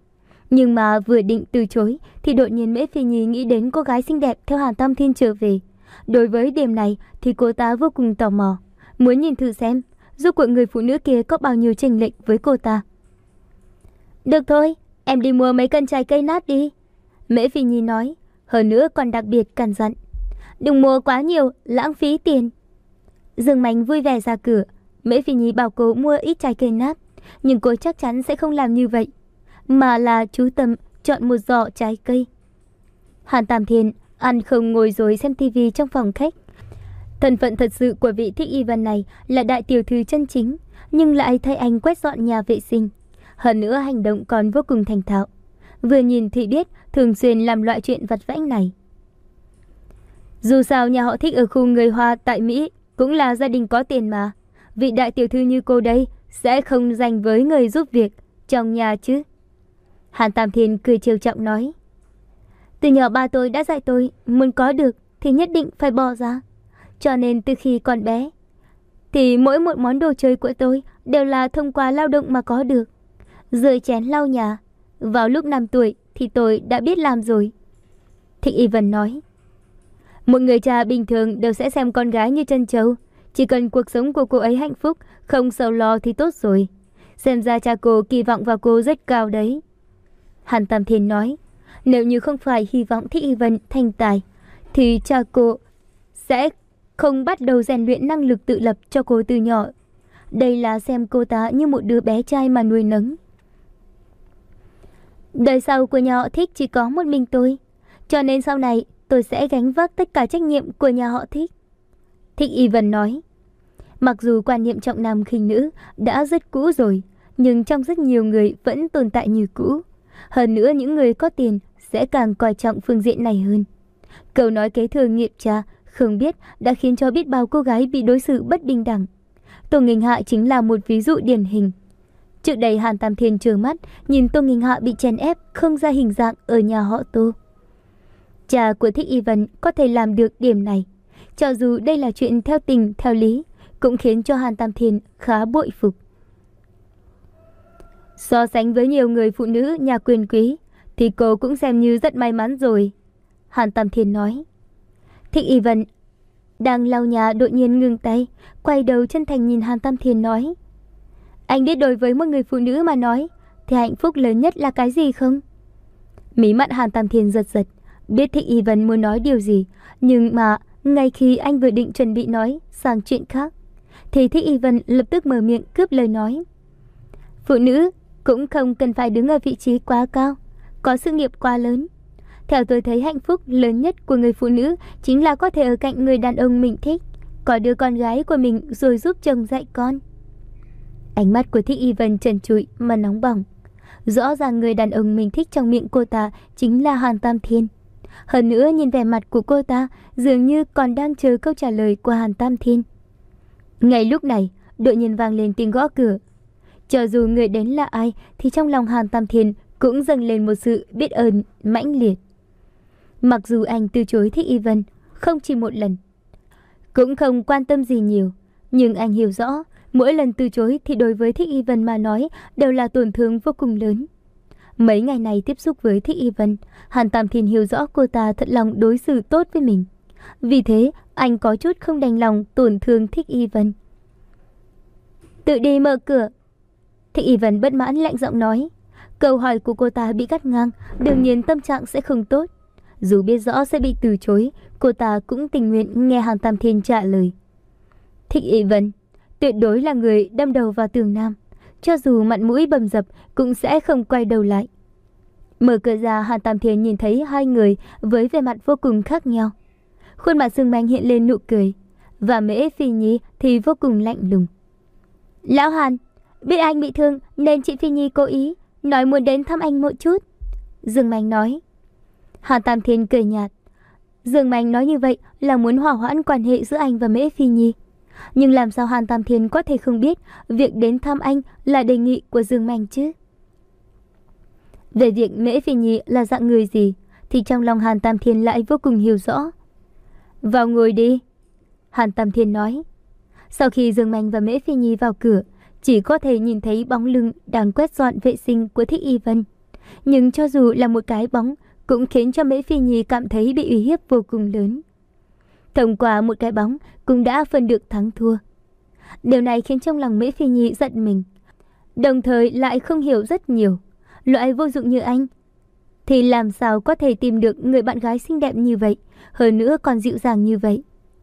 Nhưng mà vừa định từ chối thì đột nhiên Mễ Phi Nhi nghĩ đến cô gái xinh đẹp theo Hàn Tam Thiên trở về. Đối với điểm này thì cô ta vô cùng tò mò, muốn nhìn thử xem rốt cuộc người phụ nữ kia có bao nhiêu chênh lệch với cô ta. Được thôi, em đi mua mấy cân trái cây nát đi, Mễ Phi Nhi nói, hơn nữa còn đặc biệt căn dặn. Đừng mua quá nhiều, lãng phí tiền. Dương Mạnh vui vẻ ra cửa. Mễ Phi Nhi bảo cô mua ít trái cây nát, nhưng cô chắc chắn sẽ không làm như vậy, mà là chú tâm chọn một giỏ trái cây. Hàn Tam Thiên ăn không ngồi rồi xem tivi trong phòng khách. Thân phận thật sự của vị Thích Y Vân này là đại tiểu thư chân chính, nhưng lại thay anh quét dọn nhà vệ sinh. Hơn nữa hành động còn vô cùng thành thạo. Vừa nhìn thì biết thường xuyên làm loại chuyện vặt vãnh này. Dù sao nhà họ Thích ở khu người Hoa tại Mỹ cũng là gia đình có tiền mà. Vị đại tiểu thư như cô đây sẽ không dành với người giúp việc trong nhà chứ. Hàn Tam Thiên cười trêu chọc nói. Từ nhỏ ba tôi đã dạy tôi, muốn có được thì nhất định phải bỏ ra. Cho nên từ khi còn bé thì mỗi một món đồ chơi của tôi đều là thông qua lao động mà có được. Rửa chén lau nhà, vào lúc năm tuổi thì tôi đã biết làm rồi. Thích Y Vân nói. Một người cha bình thường đều sẽ xem con gái như trân châu. Chỉ cần cuộc sống của cô ấy hạnh phúc, không sầu lo thì tốt rồi. Xem ra cha cô kỳ vọng vào cô rất cao đấy. Hàn Tam Thiên nói. Nếu như không phải hy vọng Thích Y Vân thành tài thì cha cô sẽ không bắt đầu rèn luyện năng lực tự lập cho cô từ nhỏ. Đây là xem cô ta như một đứa bé trai mà nuôi nấng. Đời sau của nhà họ Thích chỉ có một mình tôi, cho nên sau này tôi sẽ gánh vác tất cả trách nhiệm của nhà họ Thích. Thích Y Vân nói. Mặc dù quan niệm trọng nam khinh nữ đã rất cũ rồi, nhưng trong rất nhiều người vẫn tồn tại như cũ. Hơn nữa những người có tiền sẽ càng coi trọng phương diện này hơn. Câu nói kế thừa nghiệp cha không biết đã khiến cho biết bao cô gái bị đối xử bất bình đẳng. Tô Nghinh Hạ chính là một ví dụ điển hình. Trước đây Hàn Tam Thiên trợn mắt nhìn Tô Nghinh Hạ bị chèn ép không ra hình dạng ở nhà họ Tô. Cha của Thích Y Vân có thể làm được điểm này, cho dù đây là chuyện theo tình theo lý, cũng khiến cho Hàn Tam Thiên khá bội phục. So sánh với nhiều người phụ nữ nhà quyền quý thì cô cũng xem như rất may mắn rồi, Hàn Tam Thiên nói. Thích Y Vân đang lau nhà đột nhiên ngừng tay, quay đầu chân thành nhìn Hàn Tam Thiên nói. Anh biết đối với một người phụ nữ mà nói thì hạnh phúc lớn nhất là cái gì không? Mí mắt Hàn Tam Thiên giật giật, biết Thích Y Vân muốn nói điều gì, nhưng mà ngay khi anh vừa định chuẩn bị nói sang chuyện khác thì Thích Y Vân lập tức mở miệng cướp lời nói. Phụ nữ cũng không cần phải đứng ở vị trí quá cao, có sự nghiệp quá lớn. Theo tôi thấy hạnh phúc lớn nhất của người phụ nữ chính là có thể ở cạnh người đàn ông mình thích, có đứa con gái của mình rồi giúp chồng dạy con. Ánh mắt của Thích Y Vân trần trụi mà nóng bỏng. Rõ ràng người đàn ông mình thích trong miệng cô ta chính là Hàn Tam Thiên. Hơn nữa nhìn vẻ mặt của cô ta dường như còn đang chờ câu trả lời của Hàn Tam Thiên. Ngay lúc này đột nhiên vang lên tiếng gõ cửa. Cho dù người đến là ai thì trong lòng Hàn Tam Thiên cũng dâng lên một sự biết ơn mãnh liệt. Mặc dù anh từ chối Thích Y Vân không chỉ một lần, cũng không quan tâm gì nhiều, nhưng anh hiểu rõ mỗi lần từ chối thì đối với Thích Y Vân mà nói đều là tổn thương vô cùng lớn. Mấy ngày này tiếp xúc với Thích Y Vân, Hàn Tam Thiên hiểu rõ cô ta thật lòng đối xử tốt với mình. Vì thế anh có chút không đành lòng tổn thương Thích Y Vân. Tự đi mở cửa. Thích Y Vân bất mãn lạnh giọng nói. Câu hỏi của cô ta bị cắt ngang, đương nhiên tâm trạng sẽ không tốt. Dù biết rõ sẽ bị từ chối, cô ta cũng tình nguyện nghe Hàn Tam Thiên trả lời. Thích Y Vân tuyệt đối là người đâm đầu vào tường nam, cho dù mặt mũi bầm dập cũng sẽ không quay đầu lại. Mở cửa ra, Hàn Tam Thiên nhìn thấy hai người với vẻ mặt vô cùng khác nhau. Khuôn mặt Dương Mạnh hiện lên nụ cười, và Mễ Phi Nhi thì vô cùng lạnh lùng. Lão Hàn, biết anh bị thương nên chị Phi Nhi cố ý nói muốn đến thăm anh một chút, Dương Mạnh nói. Hàn Tam Thiên cười nhạt. Dương Mạnh nói như vậy là muốn hòa hoãn quan hệ giữa anh và Mễ Phi Nhi. Nhưng làm sao Hàn Tam Thiên có thể không biết việc đến thăm anh là đề nghị của Dương Mạnh chứ? Về việc Mễ Phi Nhi là dạng người gì thì trong lòng Hàn Tam Thiên lại vô cùng hiểu rõ. Vào ngồi đi, Hàn Tam Thiên nói. Sau khi Dương Mạnh và Mễ Phi Nhi vào cửa, chỉ có thể nhìn thấy bóng lưng đang quét dọn vệ sinh của Thích Y Vân. Nhưng cho dù là một cái bóng cũng khiến cho Mễ Phi Nhi cảm thấy bị uy hiếp vô cùng lớn. Thông qua một cái bóng cũng đã phân được thắng thua. Điều này khiến trong lòng Mễ Phi Nhi giận mình, đồng thời lại không hiểu rất nhiều. Loại vô dụng như anh thì làm sao có thể tìm được người bạn gái xinh đẹp như vậy, hơn nữa còn dịu dàng như vậy.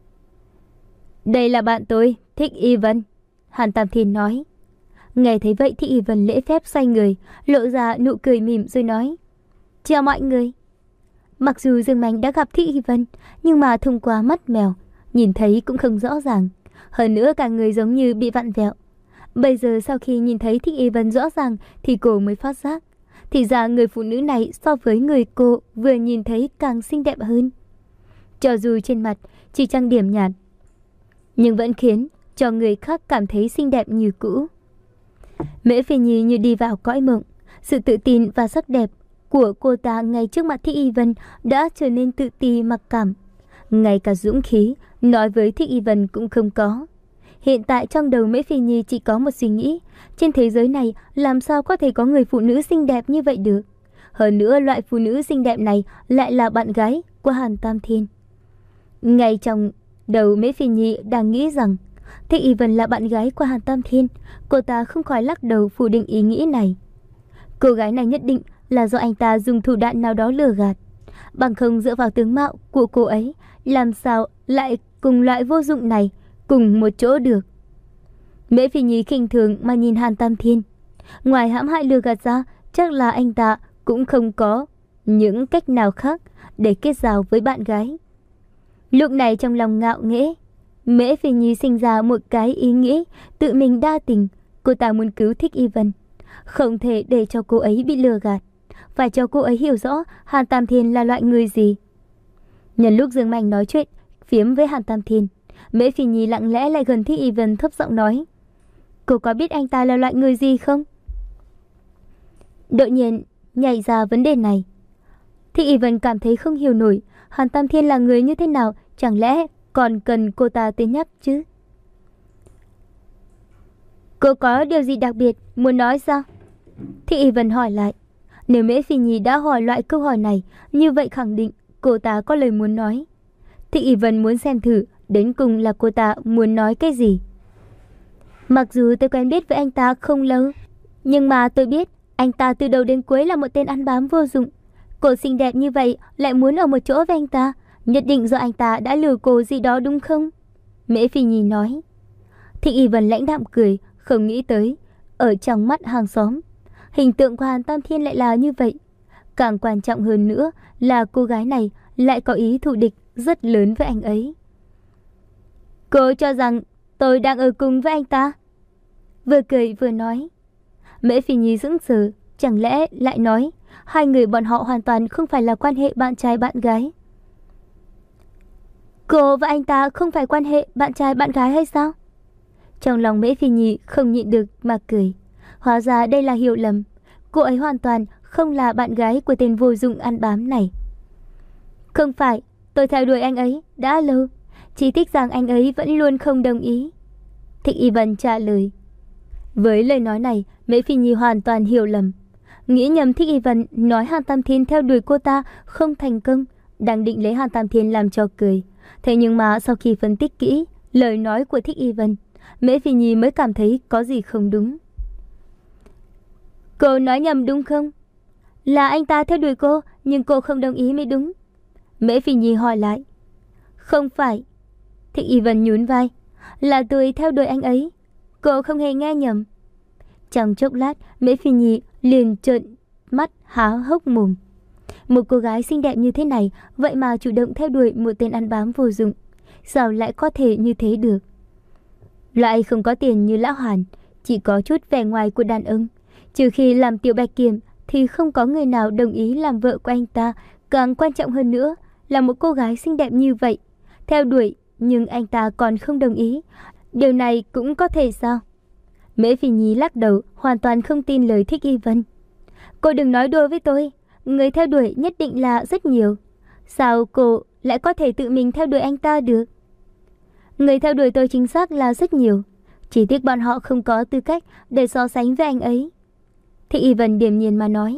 Đây là bạn tôi, Thích Y Vân, Hàn Tam Thiên nói. Nghe thấy vậy Thích Y Vân lễ phép xoay người, lộ ra nụ cười mỉm rồi nói: Chào mọi người. Mặc dù Dương Mạnh đã gặp Thích Y Vân, nhưng mà thông qua mắt mèo, nhìn thấy cũng không rõ ràng. Hơn nữa cả người giống như bị vặn vẹo. Bây giờ sau khi nhìn thấy Thích Y Vân rõ ràng thì cô mới phát giác. Thì ra người phụ nữ này so với người cô vừa nhìn thấy càng xinh đẹp hơn. Cho dù trên mặt chỉ trang điểm nhạt, nhưng vẫn khiến cho người khác cảm thấy xinh đẹp như cũ. Mễ Phi Nhi như đi vào cõi mộng. Sự tự tin và sắc đẹp của cô ta ngay trước mặt Thích Y Vân đã trở nên tự ti mặc cảm. Ngay cả dũng khí nói với Thích Y Vân cũng không có. Hiện tại trong đầu Mễ Phi Nhi chỉ có một suy nghĩ: trên thế giới này làm sao có thể có người phụ nữ xinh đẹp như vậy được. Hơn nữa loại phụ nữ xinh đẹp này lại là bạn gái của Hàn Tam Thiên. Ngay trong đầu Mễ Phi Nhi đang nghĩ rằng Thích Y Vân là bạn gái của Hàn Tam Thiên, cô ta không khỏi lắc đầu phủ định ý nghĩ này. Cô gái này nhất định là do anh ta dùng thủ đoạn nào đó lừa gạt. Bằng không dựa vào tướng mạo của cô ấy, làm sao lại cùng loại vô dụng này cùng một chỗ được. Mễ Phi Nhi khinh thường mà nhìn Hàn Tam Thiên. Ngoài hãm hại lừa gạt ra, chắc là anh ta cũng không có những cách nào khác để kết giao với bạn gái. Lúc này trong lòng ngạo nghễ, Mễ Phi Nhi sinh ra một cái ý nghĩ tự mình đa tình. Cô ta muốn cứu Thích Y Vân, không thể để cho cô ấy bị lừa gạt, phải cho cô ấy hiểu rõ Hàn Tam Thiên là loại người gì. Nhân lúc Dương Mạnh nói chuyện phiếm với Hàn Tam Thiên, Mễ Phi Nhi lặng lẽ lại gần Thích Y Vân thấp giọng nói: Cô có biết anh ta là loại người gì không? Đột nhiên nhảy ra vấn đề này, Thích Y Vân cảm thấy không hiểu nổi Hàn Tam Thiên là người như thế nào, chẳng lẽ còn cần cô ta tới nhắc chứ? Cô có điều gì đặc biệt muốn nói sao? Thích Y Vân hỏi lại. Nếu Mễ Phi Nhi đã hỏi loại câu hỏi này, như vậy khẳng định cô ta có lời muốn nói. Thích Y Vân muốn xem thử đến cùng là cô ta muốn nói cái gì. Mặc dù tôi quen biết với anh ta không lâu, nhưng mà tôi biết anh ta từ đầu đến cuối là một tên ăn bám vô dụng. Cô xinh đẹp như vậy lại muốn ở một chỗ với anh ta, nhất định do anh ta đã lừa cô gì đó đúng không? Mễ Phi Nhi nói. Thích Y Vân lãnh đạm cười, không nghĩ tới ở trong mắt hàng xóm, hình tượng của Hàn Tam Thiên lại là như vậy. Càng quan trọng hơn nữa là cô gái này lại có ý thù địch rất lớn với anh ấy. Cô cho rằng tôi đang ở cùng với anh ta? Vừa cười vừa nói. Mễ Phi Nhi sững sờ, chẳng lẽ lại nói hai người bọn họ hoàn toàn không phải là quan hệ bạn trai bạn gái? Cô và anh ta không phải quan hệ bạn trai bạn gái hay sao? Trong lòng Mễ Phi Nhi không nhịn được mà cười. Hóa ra đây là hiểu lầm. Cô ấy hoàn toàn không là bạn gái của tên vô dụng ăn bám này. Không phải, tôi theo đuổi anh ấy đã lâu, chỉ tiếc rằng anh ấy vẫn luôn không đồng ý. Thích Y Vân trả lời. Với lời nói này, Mễ Phi Nhi hoàn toàn hiểu lầm. Nghĩ nhầm Thích Y Vân nói Hàn Tam Thiên theo đuổi cô ta không thành công, đang định lấy Hàn Tam Thiên làm trò cười. Thế nhưng mà sau khi phân tích kỹ lời nói của Thích Y Vân, Mễ Phi Nhi mới cảm thấy có gì không đúng. Cô nói nhầm đúng không? Là anh ta theo đuổi cô, nhưng cô không đồng ý mới đúng. Mễ Phi Nhi hỏi lại. Không phải. Thích Y Vân nhún vai. Là tôi theo đuổi anh ấy. Cô không hề nghe nhầm. Trong chốc lát, Mễ Phi Nhi liền trợn mắt há hốc mồm. Một cô gái xinh đẹp như thế này, vậy mà chủ động theo đuổi một tên ăn bám vô dụng. Sao lại có thể như thế được? Loại không có tiền như lão Hàn, chỉ có chút vẻ ngoài của đàn ông. Trừ khi làm Tiểu Bạch Kiểm thì không có người nào đồng ý làm vợ của anh ta. Càng quan trọng hơn nữa là một cô gái xinh đẹp như vậy theo đuổi nhưng anh ta còn không đồng ý. Điều này cũng có thể sao? Mễ Phi Nhi lắc đầu, hoàn toàn không tin lời Thích Y Vân. Cô đừng nói đùa với tôi, người theo đuổi nhất định là rất nhiều. Sao cô lại có thể tự mình theo đuổi anh ta được? Người theo đuổi tôi chính xác là rất nhiều, chỉ tiếc bọn họ không có tư cách để so sánh với anh ấy. Thích Y Vân điềm nhiên mà nói.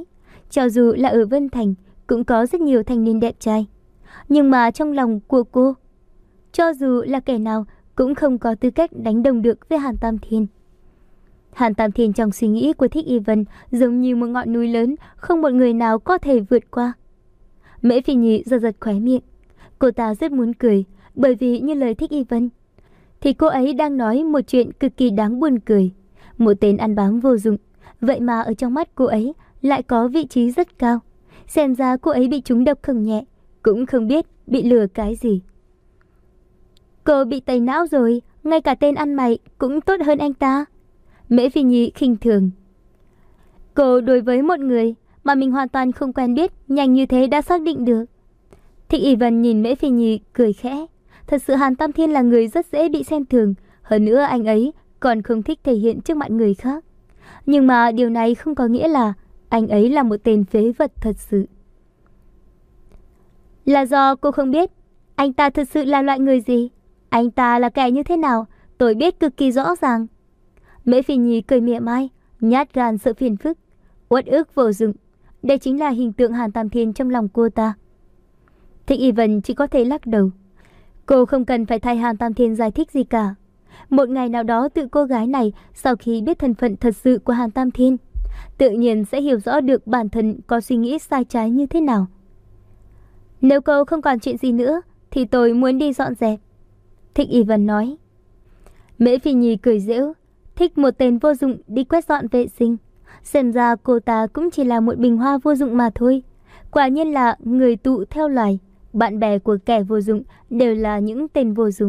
cho dù là ở Vân Thành cũng có rất nhiều thanh niên đẹp trai. Nhưng mà trong lòng của cô, cho dù là kẻ nào cũng không có tư cách đánh đồng được với Hàn Tam Thiên. Hàn Tam Thiên trong suy nghĩ của Thích Y Vân giống như một ngọn núi lớn, không một người nào có thể vượt qua. Mễ Phi Nhi giật giật khóe miệng. Cô ta rất muốn cười, bởi vì như lời Thích Y Vân, thì cô ấy đang nói một chuyện cực kỳ đáng buồn cười. Một tên ăn bám vô dụng, vậy mà ở trong mắt cô ấy lại có vị trí rất cao. Xem ra cô ấy bị trúng độc không nhẹ, cũng không biết bị lừa cái gì. Cô bị tẩy não rồi, ngay cả tên ăn mày cũng tốt hơn anh ta. Mễ Phi Nhi khinh thường. Cô đối với một người mà mình hoàn toàn không quen biết, nhanh như thế đã xác định được. Thích Y Vân nhìn Mễ Phi Nhi cười khẽ. Thật sự Hàn Tam Thiên là người rất dễ bị xem thường, hơn nữa anh ấy còn không thích thể hiện trước mặt người khác. Nhưng mà điều này không có nghĩa là anh ấy là một tên phế vật thật sự. Là do cô không biết anh ta thật sự là loại người gì, anh ta là kẻ như thế nào, tôi biết cực kỳ rõ ràng. Mễ Phi Nhi cười mỉa mai, nhát gan sợ phiền phức, uất ức vô dụng. Đây chính là hình tượng Hàn Tam Thiên trong lòng cô ta. Thích Y Vân chỉ có thể lắc đầu. Cô không cần phải thay Hàn Tam Thiên giải thích gì cả. Một ngày nào đó tự cô gái này sau khi biết thân phận thật sự của Hàn Tam Thiên, tự nhiên sẽ hiểu rõ được bản thân có suy nghĩ sai trái như thế nào. Nếu cô không còn chuyện gì nữa thì tôi muốn đi dọn dẹp, Thích Y Vân nói. Mễ Phi Nhi cười giễu, thích một tên vô dụng đi quét dọn vệ sinh. Xem ra cô ta cũng chỉ là một bình hoa vô dụng mà thôi. Quả nhiên là người tụ theo loài, bạn bè của kẻ vô dụng đều là những tên vô dụng.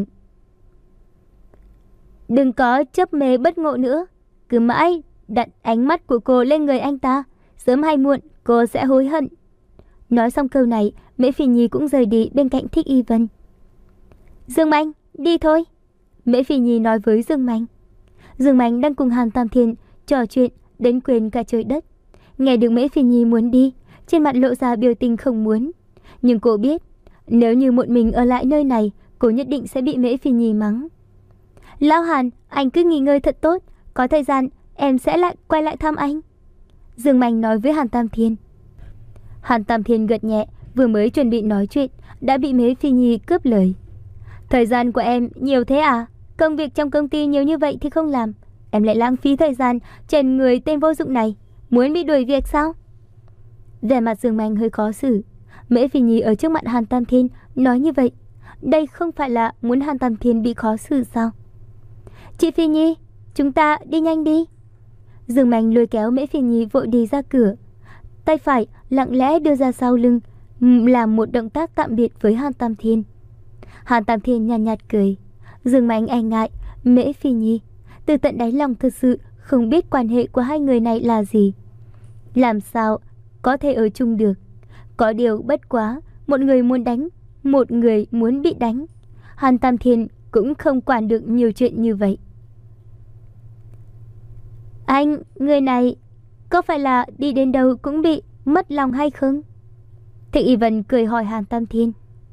Đừng có chấp mê bất ngộ nữa, cứ mãi đặt ánh mắt của cô lên người anh ta, sớm hay muộn cô sẽ hối hận. Nói xong câu này, Mễ Phi Nhi cũng rời đi bên cạnh Thích Y Vân. Dương Mạnh, đi thôi, Mễ Phi Nhi nói với Dương Mạnh. Dương Mạnh đang cùng Hàn Tam Thiên trò chuyện đến quên cả trời đất. Nghe được Mễ Phi Nhi muốn đi, trên mặt lộ ra biểu tình không muốn. Nhưng cô biết, nếu như một mình ở lại nơi này, cô nhất định sẽ bị Mễ Phi Nhi mắng. Lão Hàn, anh cứ nghỉ ngơi thật tốt, có thời gian em sẽ lại quay lại thăm anh, Dương Mạnh nói với Hàn Tam Thiên. Hàn Tam Thiên gật nhẹ, vừa mới chuẩn bị nói chuyện đã bị Mễ Phi Nhi cướp lời. Thời gian của em nhiều thế à? Công việc trong công ty nhiều như vậy thì không làm, em lại lãng phí thời gian trên người tên vô dụng này, muốn bị đuổi việc sao? Vẻ mặt Dương Mạnh hơi khó xử. Mễ Phi Nhi ở trước mặt Hàn Tam Thiên nói như vậy, đây không phải là muốn Hàn Tam Thiên bị khó xử sao? Chị Phi Nhi, chúng ta đi nhanh đi. Dương Mạnh lôi kéo Mễ Phi Nhi vội đi ra cửa, tay phải lặng lẽ đưa ra sau lưng, làm một động tác tạm biệt với Hàn Tam Thiên. Hàn Tam Thiên nhàn nhạt, nhạt cười. Dương Mạnh e ngại Mễ Phi Nhi, từ tận đáy lòng thật sự không biết quan hệ của hai người này là gì, làm sao có thể ở chung được. Có điều bất quá, một người muốn đánh, một người muốn bị đánh. Hàn Tam Thiên cũng không quản được nhiều chuyện như vậy. Anh, người này có phải là đi đến đâu cũng bị mất lòng hay không? Thích Y Vân cười hỏi Hàn Tam Thiên.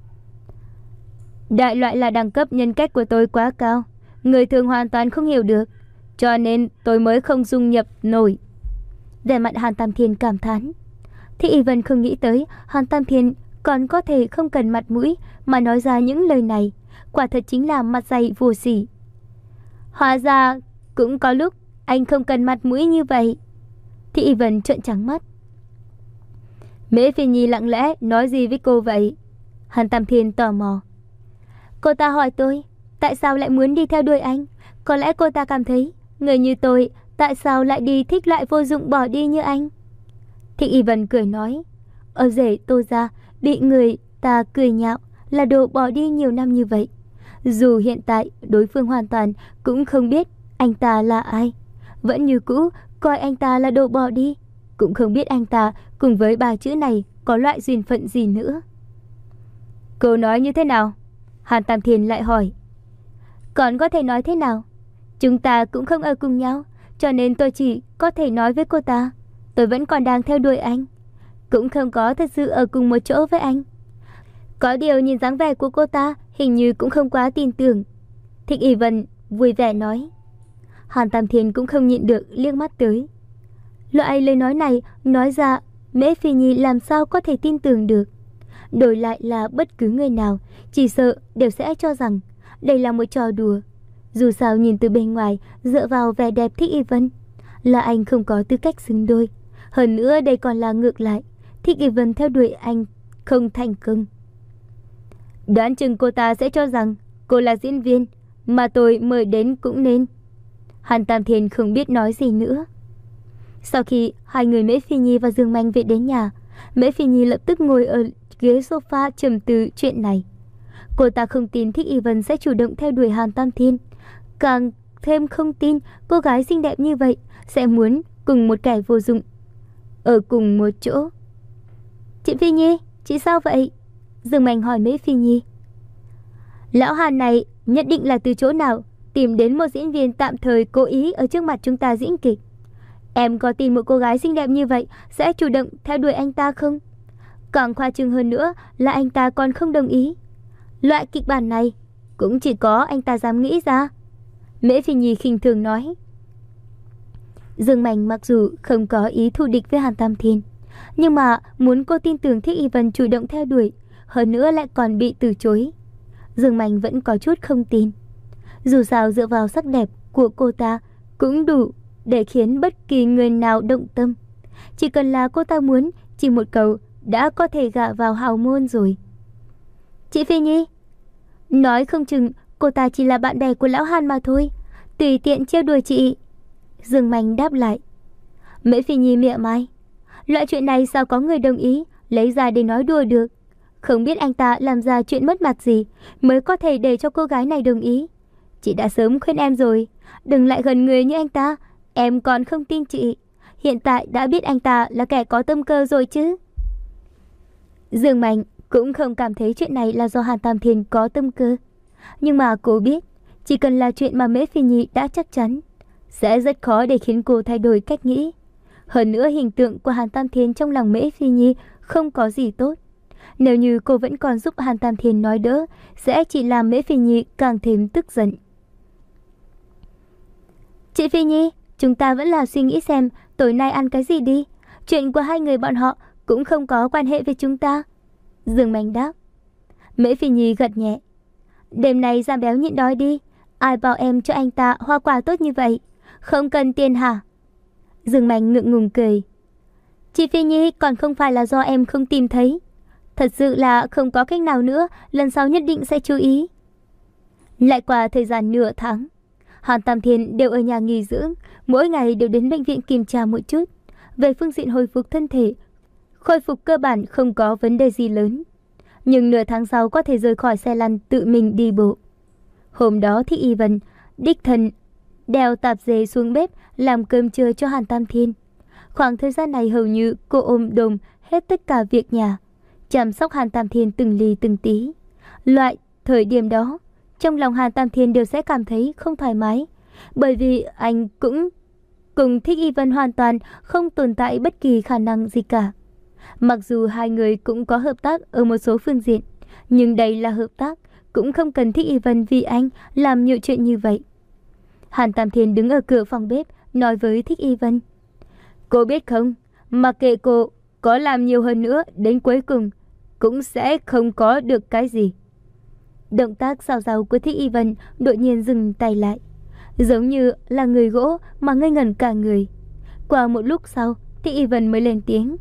Đại loại là đẳng cấp nhân cách của tôi quá cao, người thường hoàn toàn không hiểu được, cho nên tôi mới không dung nhập nổi. Vẻ mặt Hàn Tam Thiên cảm thán. Thích Y Vân không nghĩ tới Hàn Tam Thiên còn có thể không cần mặt mũi mà nói ra những lời này, quả thật chính là mặt dày vô sỉ. Hóa ra cũng có lúc anh không cần mặt mũi như vậy. Thích Y Vân trợn trắng mắt. Mễ Phi Nhi lặng lẽ nói gì với cô vậy? Hàn Tam Thiên tò mò. Cô ta hỏi tôi tại sao lại muốn đi theo đuổi anh. Có lẽ cô ta cảm thấy người như tôi tại sao lại đi thích loại vô dụng bỏ đi như anh. Thích Y Vân cười nói. Ở rể Tô gia bị người ta cười nhạo là đồ bỏ đi nhiều năm như vậy. Dù hiện tại đối phương hoàn toàn cũng không biết anh ta là ai, vẫn như cũ coi anh ta là đồ bỏ đi, cũng không biết anh ta cùng với ba chữ này có loại duyên phận gì nữa. Cô nói như thế nào? Hàn Tam Thiên lại hỏi. Còn có thể nói thế nào? Chúng ta cũng không ở cùng nhau, cho nên tôi chỉ có thể nói với cô ta tôi vẫn còn đang theo đuổi anh, cũng không có thật sự ở cùng một chỗ với anh. Có điều nhìn dáng vẻ của cô ta hình như cũng không quá tin tưởng, Thích Y Vân vui vẻ nói. Hàn Tam Thiên cũng không nhịn được liếc mắt tới. Loại lời nói này nói ra Mễ Phi Nhi làm sao có thể tin tưởng được. Đổi lại là bất cứ người nào, chỉ sợ đều sẽ cho rằng đây là một trò đùa. Dù sao nhìn từ bên ngoài, dựa vào vẻ đẹp Thích Y Vân, là anh không có tư cách xứng đôi. Hơn nữa đây còn là ngược lại, Thích Y Vân theo đuổi anh không thành công. Đoán chừng cô ta sẽ cho rằng cô là diễn viên mà tôi mời đến cũng nên. Hàn Tam Thiên không biết nói gì nữa. Sau khi hai người Mễ Phi Nhi và Dương Manh về đến nhà, Mễ Phi Nhi lập tức ngồi ở ghế sofa trầm tư chuyện này. Cô ta không tin Thích Y Vân sẽ chủ động theo đuổi Hàn Tam Thiên, càng thêm không tin cô gái xinh đẹp như vậy sẽ muốn cùng một kẻ vô dụng ở cùng một chỗ. Chị Phi Nhi, chị sao vậy? Dương Manh hỏi Mễ Phi Nhi. Lão Hàn này nhất định là từ chỗ nào tìm đến một diễn viên tạm thời cố ý ở trước mặt chúng ta diễn kịch. Em có tin một cô gái xinh đẹp như vậy sẽ chủ động theo đuổi anh ta không? Càng khoa trương hơn nữa là anh ta còn không đồng ý. Loại kịch bản này cũng chỉ có anh ta dám nghĩ ra. Mễ Phi Nhi khinh thường nói. Dương Manh mặc dù không có ý thù địch với Hàn Tam Thiên, nhưng mà muốn cô tin tưởng Thích Y Vân chủ động theo đuổi, hơn nữa lại còn bị từ chối, Dương Manh vẫn có chút không tin. Dù sao dựa vào sắc đẹp của cô ta cũng đủ để khiến bất kỳ người nào động tâm. Chỉ cần là cô ta muốn, chỉ một câu đã có thể gả vào hào môn rồi. Chị Phi Nhi, nói không chừng cô ta chỉ là bạn bè của lão Hàn mà thôi, tùy tiện trêu đùa chị. Dương Manh đáp lại. Mễ Phi Nhi mỉa mai. Loại chuyện này sao có người đồng ý lấy ra để nói đùa được? Không biết anh ta làm ra chuyện mất mặt gì mới có thể để cho cô gái này đồng ý. Chị đã sớm khuyên em rồi, đừng lại gần người như anh ta. Em còn không tin chị. Hiện tại đã biết anh ta là kẻ có tâm cơ rồi chứ. Dương Manh cũng không cảm thấy chuyện này là do Hàn Tam Thiên có tâm cơ. Nhưng mà cô biết, chỉ cần là chuyện mà Mễ Phi Nhi đã chắc chắn, sẽ rất khó để khiến cô thay đổi cách nghĩ. Hơn nữa hình tượng của Hàn Tam Thiên trong lòng Mễ Phi Nhi không có gì tốt. Nếu như cô vẫn còn giúp Hàn Tam Thiên nói đỡ, sẽ chỉ làm Mễ Phi Nhi càng thêm tức giận. Chị Phi Nhi, chúng ta vẫn là suy nghĩ xem tối nay ăn cái gì đi. Chuyện của hai người bọn họ cũng không có quan hệ với chúng ta. Dương Manh đáp. Mễ Phi Nhi gật nhẹ. Đêm nay giảm béo nhịn đói đi. Ai bảo em cho anh ta hoa quả tốt như vậy? Không cần tiền hả? Dương Manh ngượng ngùng cười. Chị Phi Nhi, còn không phải là do em không tìm thấy. Thật sự là không có cách nào nữa, lần sau nhất định sẽ chú ý. Lại qua thời gian nửa tháng, Hàn Tam Thiên đều ở nhà nghỉ dưỡng, mỗi ngày đều đến bệnh viện kiểm tra một chút. Về phương diện hồi phục thân thể, khôi phục cơ bản không có vấn đề gì lớn. Nhưng nửa tháng sau có thể rời khỏi xe lăn tự mình đi bộ. Hôm đó Thích Y Vân đích thân đeo tạp dề xuống bếp làm cơm trưa cho Hàn Tam Thiên. Khoảng thời gian này hầu như cô ôm đồm hết tất cả việc nhà, chăm sóc Hàn Tam Thiên từng ly từng tí. Loại thời điểm đó, trong lòng Hàn Tam Thiên đều sẽ cảm thấy không thoải mái, bởi vì anh cũng cùng Thích Y Vân hoàn toàn không tồn tại bất kỳ khả năng gì cả. Mặc dù hai người cũng có hợp tác ở một số phương diện, nhưng đây là hợp tác, cũng không cần Thích Y Vân vì anh làm nhiều chuyện như vậy. Hàn Tam Thiên đứng ở cửa phòng bếp nói với Thích Y Vân. Cô biết không, mặc kệ cô có làm nhiều hơn nữa, đến cuối cùng cũng sẽ không có được cái gì. Động tác xào rau của Thích Y Vân đột nhiên dừng tay lại, giống như là người gỗ mà ngây ngẩn cả người. Qua một lúc sau, Thích Y Vân mới lên tiếng.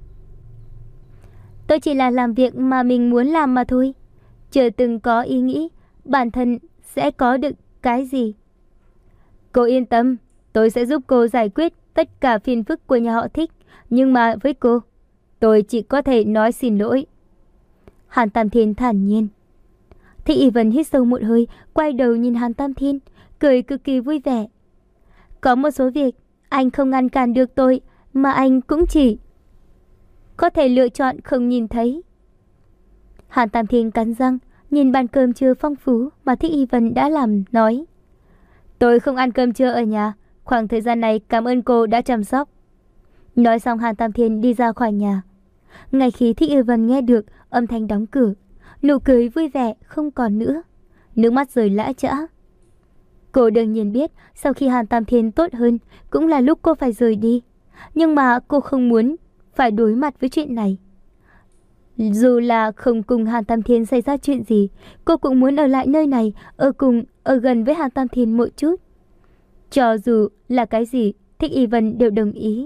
Tôi chỉ là làm việc mà mình muốn làm mà thôi, chưa từng có ý nghĩ bản thân sẽ có được cái gì. Cô yên tâm, tôi sẽ giúp cô giải quyết tất cả phiền phức của nhà họ Thích, nhưng mà với cô, tôi chỉ có thể nói xin lỗi. Hàn Tam Thiên thản nhiên. Thích Y Vân hít sâu một hơi, quay đầu nhìn Hàn Tam Thiên, cười cực kỳ vui vẻ. Có một số việc anh không ngăn cản được tôi, mà anh cũng chỉ có thể lựa chọn không nhìn thấy. Hàn Tam Thiên cắn răng, nhìn bàn cơm trưa phong phú mà Thích Y Vân đã làm, nói. Tôi không ăn cơm trưa ở nhà, khoảng thời gian này cảm ơn cô đã chăm sóc. Nói xong Hàn Tam Thiên đi ra khỏi nhà. Ngay khi Thích Y Vân nghe được âm thanh đóng cửa, nụ cười vui vẻ không còn nữa, nước mắt rơi lã chã. Cô đương nhiên biết sau khi Hàn Tam Thiên tốt hơn cũng là lúc cô phải rời đi, nhưng mà cô không muốn phải đối mặt với chuyện này. Dù là không cùng Hàn Tam Thiên xảy ra chuyện gì, cô cũng muốn ở lại nơi này, ở cùng, ở gần với Hàn Tam Thiên một chút. Cho dù là cái gì, Thích Y Vân đều đồng ý.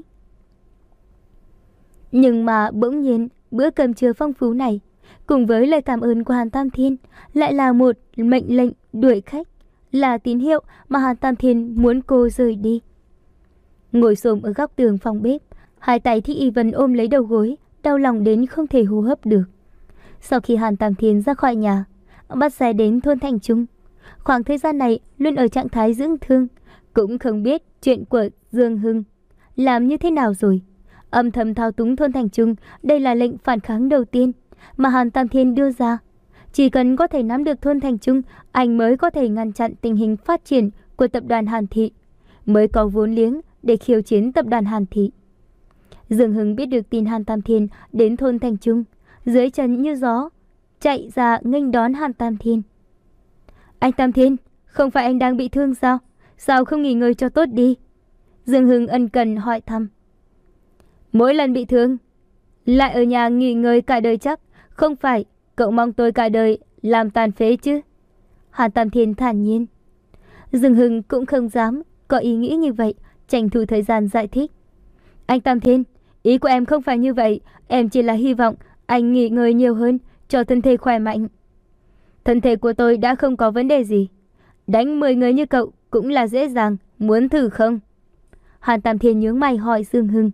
Nhưng mà bỗng nhiên, bữa cơm trưa phong phú này, cùng với lời cảm ơn của Hàn Tam Thiên, lại là một mệnh lệnh đuổi khách, là tín hiệu mà Hàn Tam Thiên muốn cô rời đi. Ngồi xổm ở góc tường phòng bếp, hai tay Thích Y Vân ôm lấy đầu gối, đau lòng đến không thể hô hấp được. Sau khi Hàn Tam Thiên ra khỏi nhà, bắt xe đến thôn Thành Trung. Khoảng thời gian này luôn ở trạng thái dưỡng thương, cũng không biết chuyện của Dương Hưng làm như thế nào rồi. Âm thầm thao túng thôn Thành Trung, đây là lệnh phản kháng đầu tiên mà Hàn Tam Thiên đưa ra. Chỉ cần có thể nắm được thôn Thành Trung, anh mới có thể ngăn chặn tình hình phát triển của tập đoàn Hàn Thị, mới có vốn liếng để khiêu chiến tập đoàn Hàn Thị. Dương Hưng biết được tin Hàn Tam Thiên đến thôn Thành Trung, dưới chân như gió, chạy ra nghênh đón Hàn Tam Thiên. Anh Tam Thiên, không phải anh đang bị thương sao? Sao không nghỉ ngơi cho tốt đi? Dương Hưng ân cần hỏi thăm. Mỗi lần bị thương, lại ở nhà nghỉ ngơi cả đời chắc, không phải cậu mong tôi cả đời làm tàn phế chứ? Hàn Tam Thiên thản nhiên. Dương Hưng cũng không dám có ý nghĩ như vậy, tranh thủ thời gian giải thích. Anh Tam Thiên, ý của em không phải như vậy, em chỉ là hy vọng anh nghỉ ngơi nhiều hơn, cho thân thể khỏe mạnh. Thân thể của tôi đã không có vấn đề gì. Đánh mười người như cậu cũng là dễ dàng, muốn thử không? Hàn Tam Thiên nhướng mày hỏi Dương Hưng.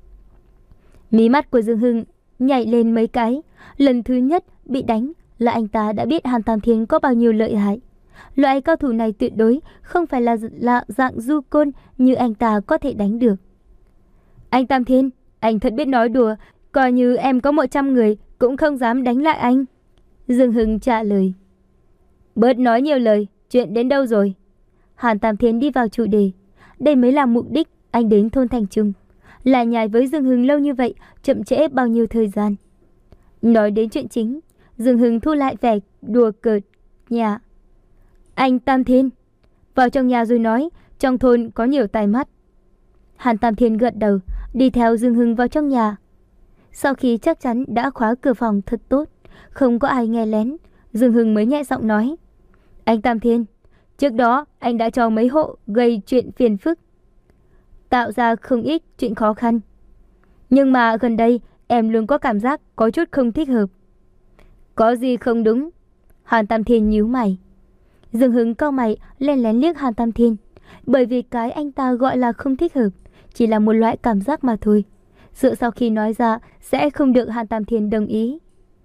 Mí mắt của Dương Hưng nhảy lên mấy cái. Lần thứ nhất bị đánh là anh ta đã biết Hàn Tam Thiên có bao nhiêu lợi hại. Loại cao thủ này tuyệt đối không phải là, là dạng du côn như anh ta có thể đánh được. Anh Tam Thiên, anh thật biết nói đùa, coi như em có một trăm người cũng không dám đánh lại anh. Dương Hưng trả lời. Bớt nói nhiều lời, chuyện đến đâu rồi? Hàn Tam Thiên đi vào chủ đề. Đây mới là mục đích anh đến thôn Thành Trung. Là nhài với Dương Hưng lâu như vậy, chậm trễ bao nhiêu thời gian. Nói đến chuyện chính, Dương Hưng thu lại vẻ đùa cợt nhà. Anh Tam Thiên, vào trong nhà rồi nói, trong thôn có nhiều tai mắt. Hàn Tam Thiên gật đầu, đi theo Dương Hưng vào trong nhà. Sau khi chắc chắn đã khóa cửa phòng thật tốt, không có ai nghe lén, Dương Hưng mới nhẹ giọng nói. Anh Tam Thiên, trước đó anh đã cho mấy hộ gây chuyện phiền phức, tạo ra không ít chuyện khó khăn. Nhưng mà gần đây em luôn có cảm giác có chút không thích hợp. Có gì không đúng? Hàn Tam Thiên nhíu mày. Dương Hưng cau mày lén lén liếc Hàn Tam Thiên, bởi vì cái anh ta gọi là không thích hợp chỉ là một loại cảm giác mà thôi. Sợ sau khi nói ra sẽ không được Hàn Tam Thiên đồng ý.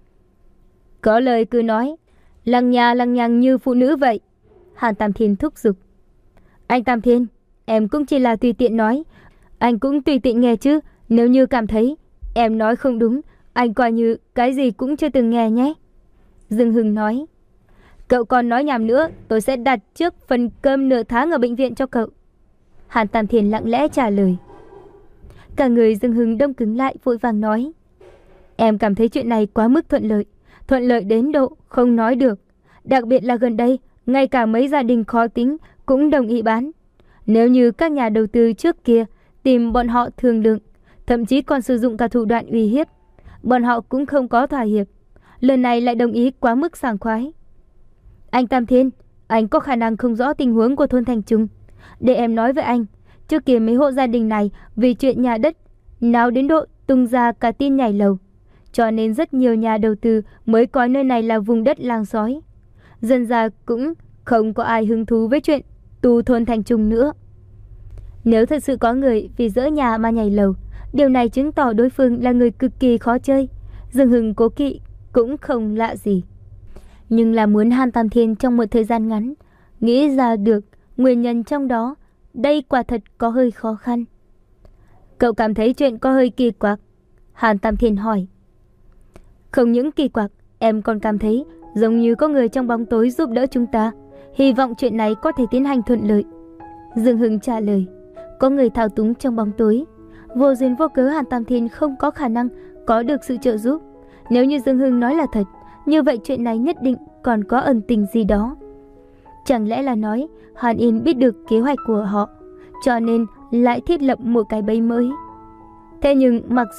Có lời cứ nói, lằng nhà lằng nhằng như phụ nữ vậy. Hàn Tam Thiên thúc giục. Anh Tam Thiên, em cũng chỉ là tùy tiện nói, anh cũng tùy tiện nghe chứ. Nếu như cảm thấy em nói không đúng, anh coi như cái gì cũng chưa từng nghe nhé. Dương Hưng nói. Cậu còn nói nhảm nữa, tôi sẽ đặt trước phần cơm nửa tháng ở bệnh viện cho cậu. Hàn Tam Thiên lặng lẽ trả lời. Cả người Dương Hưng đông cứng lại, vội vàng nói. Em cảm thấy chuyện này quá mức thuận lợi, thuận lợi đến độ không nói được. Đặc biệt là gần đây, ngay cả mấy gia đình khó tính cũng đồng ý bán. Nếu như các nhà đầu tư trước kia tìm bọn họ thương lượng, thậm chí còn sử dụng cả thủ đoạn uy hiếp, bọn họ cũng không có thỏa hiệp. Lần này lại đồng ý quá mức sảng khoái. Anh Tam Thiên, anh có khả năng không rõ tình huống của thôn Thành Trung. Để em nói với anh, trước kia mấy hộ gia đình này vì chuyện nhà đất náo đến độ tung ra cả tin nhảy lầu, cho nên rất nhiều nhà đầu tư mới coi nơi này là vùng đất làng sói. Dần ra cũng không có ai hứng thú với chuyện tu thôn Thành Trung nữa. Nếu thật sự có người vì dỡ nhà mà nhảy lầu, điều này chứng tỏ đối phương là người cực kỳ khó chơi. Dương Hưng cố kỵ cũng không lạ gì. Nhưng là muốn Hàn Tam Thiên trong một thời gian ngắn nghĩ ra được nguyên nhân trong đó, đây quả thật có hơi khó khăn. Cậu cảm thấy chuyện có hơi kỳ quặc? Hàn Tam Thiên hỏi. Không những kỳ quặc, em còn cảm thấy giống như có người trong bóng tối giúp đỡ chúng ta. Hy vọng chuyện này có thể tiến hành thuận lợi. Dương Hưng trả lời. Có người thao túng trong bóng tối, vô duyên vô cớ Hàn Tam Thiên không có khả năng có được sự trợ giúp. Nếu như Dương Hưng nói là thật, như vậy chuyện này nhất định còn có ẩn tình gì đó. Chẳng lẽ là nói Hàn Yên biết được kế hoạch của họ, cho nên lại thiết lập một cái bẫy mới. Thế nhưng mặc dù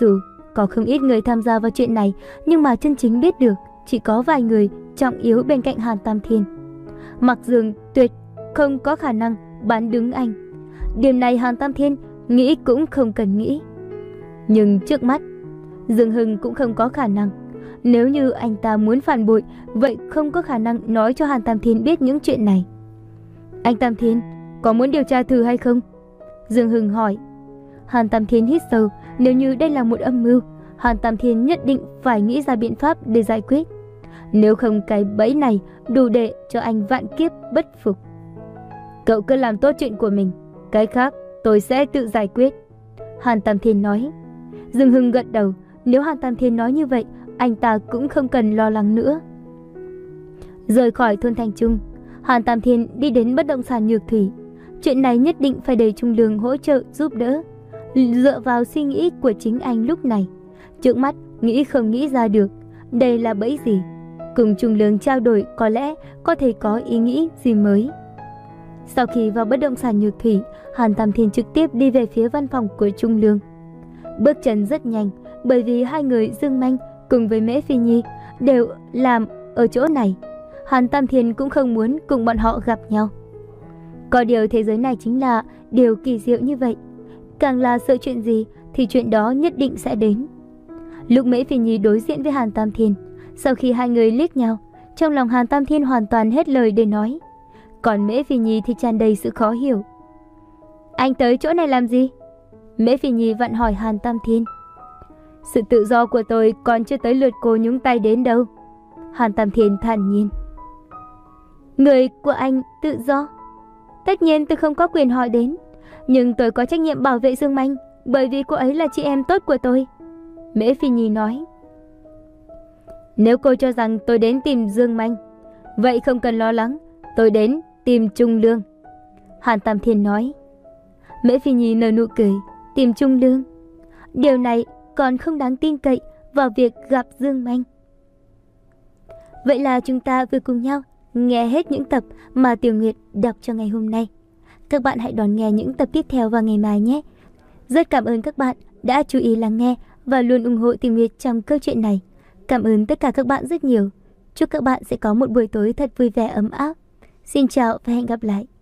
có không ít người tham gia vào chuyện này, nhưng mà chân chính biết được chỉ có vài người trọng yếu bên cạnh Hàn Tam Thiên. Mặc Dương tuyệt không có khả năng bán đứng anh. Điểm này Hàn Tam Thiên nghĩ cũng không cần nghĩ. Nhưng trước mắt, Dương Hưng cũng không có khả năng. Nếu như anh ta muốn phản bội, vậy không có khả năng nói cho Hàn Tam Thiên biết những chuyện này. Anh Tam Thiên, có muốn điều tra thử hay không? Dương Hưng hỏi. Hàn Tam Thiên hít sâu, nếu như đây là một âm mưu, Hàn Tam Thiên nhất định phải nghĩ ra biện pháp để giải quyết. Nếu không cái bẫy này đủ để cho anh vạn kiếp bất phục. Cậu cứ làm tốt chuyện của mình, cái khác tôi sẽ tự giải quyết. Hàn Tam Thiên nói. Dương Hưng gật đầu, nếu Hàn Tam Thiên nói như vậy, anh ta cũng không cần lo lắng nữa. Rời khỏi thôn Thành Trung, Hàn Tam Thiên đi đến bất động sản Nhược Thủy. Chuyện này nhất định phải để Trung Lương hỗ trợ giúp đỡ. Dựa vào suy nghĩ của chính anh lúc này, trước mắt nghĩ không nghĩ ra được đây là bẫy gì. Cùng Trung Lương trao đổi có lẽ có thể có ý nghĩ gì mới. Sau khi vào bất động sản Nhược Thủy, Hàn Tam Thiên trực tiếp đi về phía văn phòng của Trung Lương. Bước chân rất nhanh, bởi vì hai người Dương Manh cùng với Mễ Phi Nhi đều làm ở chỗ này. Hàn Tam Thiên cũng không muốn cùng bọn họ gặp nhau. Có điều thế giới này chính là điều kỳ diệu như vậy. Càng là sợ chuyện gì thì chuyện đó nhất định sẽ đến. Lúc Mễ Phi Nhi đối diện với Hàn Tam Thiên, sau khi hai người liếc nhau, trong lòng Hàn Tam Thiên hoàn toàn hết lời để nói. Còn Mễ Phi Nhi thì tràn đầy sự khó hiểu. Anh tới chỗ này làm gì? Mễ Phi Nhi vặn hỏi Hàn Tam Thiên. Sự tự do của tôi còn chưa tới lượt cô nhúng tay đến đâu. Hàn Tam Thiên thản nhiên. Người của anh tự do? Tất nhiên tôi không có quyền hỏi đến, nhưng tôi có trách nhiệm bảo vệ Dương Manh, bởi vì cô ấy là chị em tốt của tôi. Mễ Phi Nhi nói. Nếu cô cho rằng tôi đến tìm Dương Manh, vậy không cần lo lắng, tôi đến tìm Trung Lương. Hàn Tam Thiên nói. Mễ Phi Nhi nở nụ cười. Tìm Trung Lương? Điều này còn không đáng tin cậy vào việc gặp Dương Manh. Vậy là chúng ta vừa cùng nhau nghe hết những tập mà Tiểu Nguyệt đọc cho ngày hôm nay. Các bạn hãy đón nghe những tập tiếp theo vào ngày mai nhé. Rất cảm ơn các bạn đã chú ý lắng nghe và luôn ủng hộ Tiểu Nguyệt trong câu chuyện này. Cảm ơn tất cả các bạn rất nhiều. Chúc các bạn sẽ có một buổi tối thật vui vẻ ấm áp. Xin chào và hẹn gặp lại.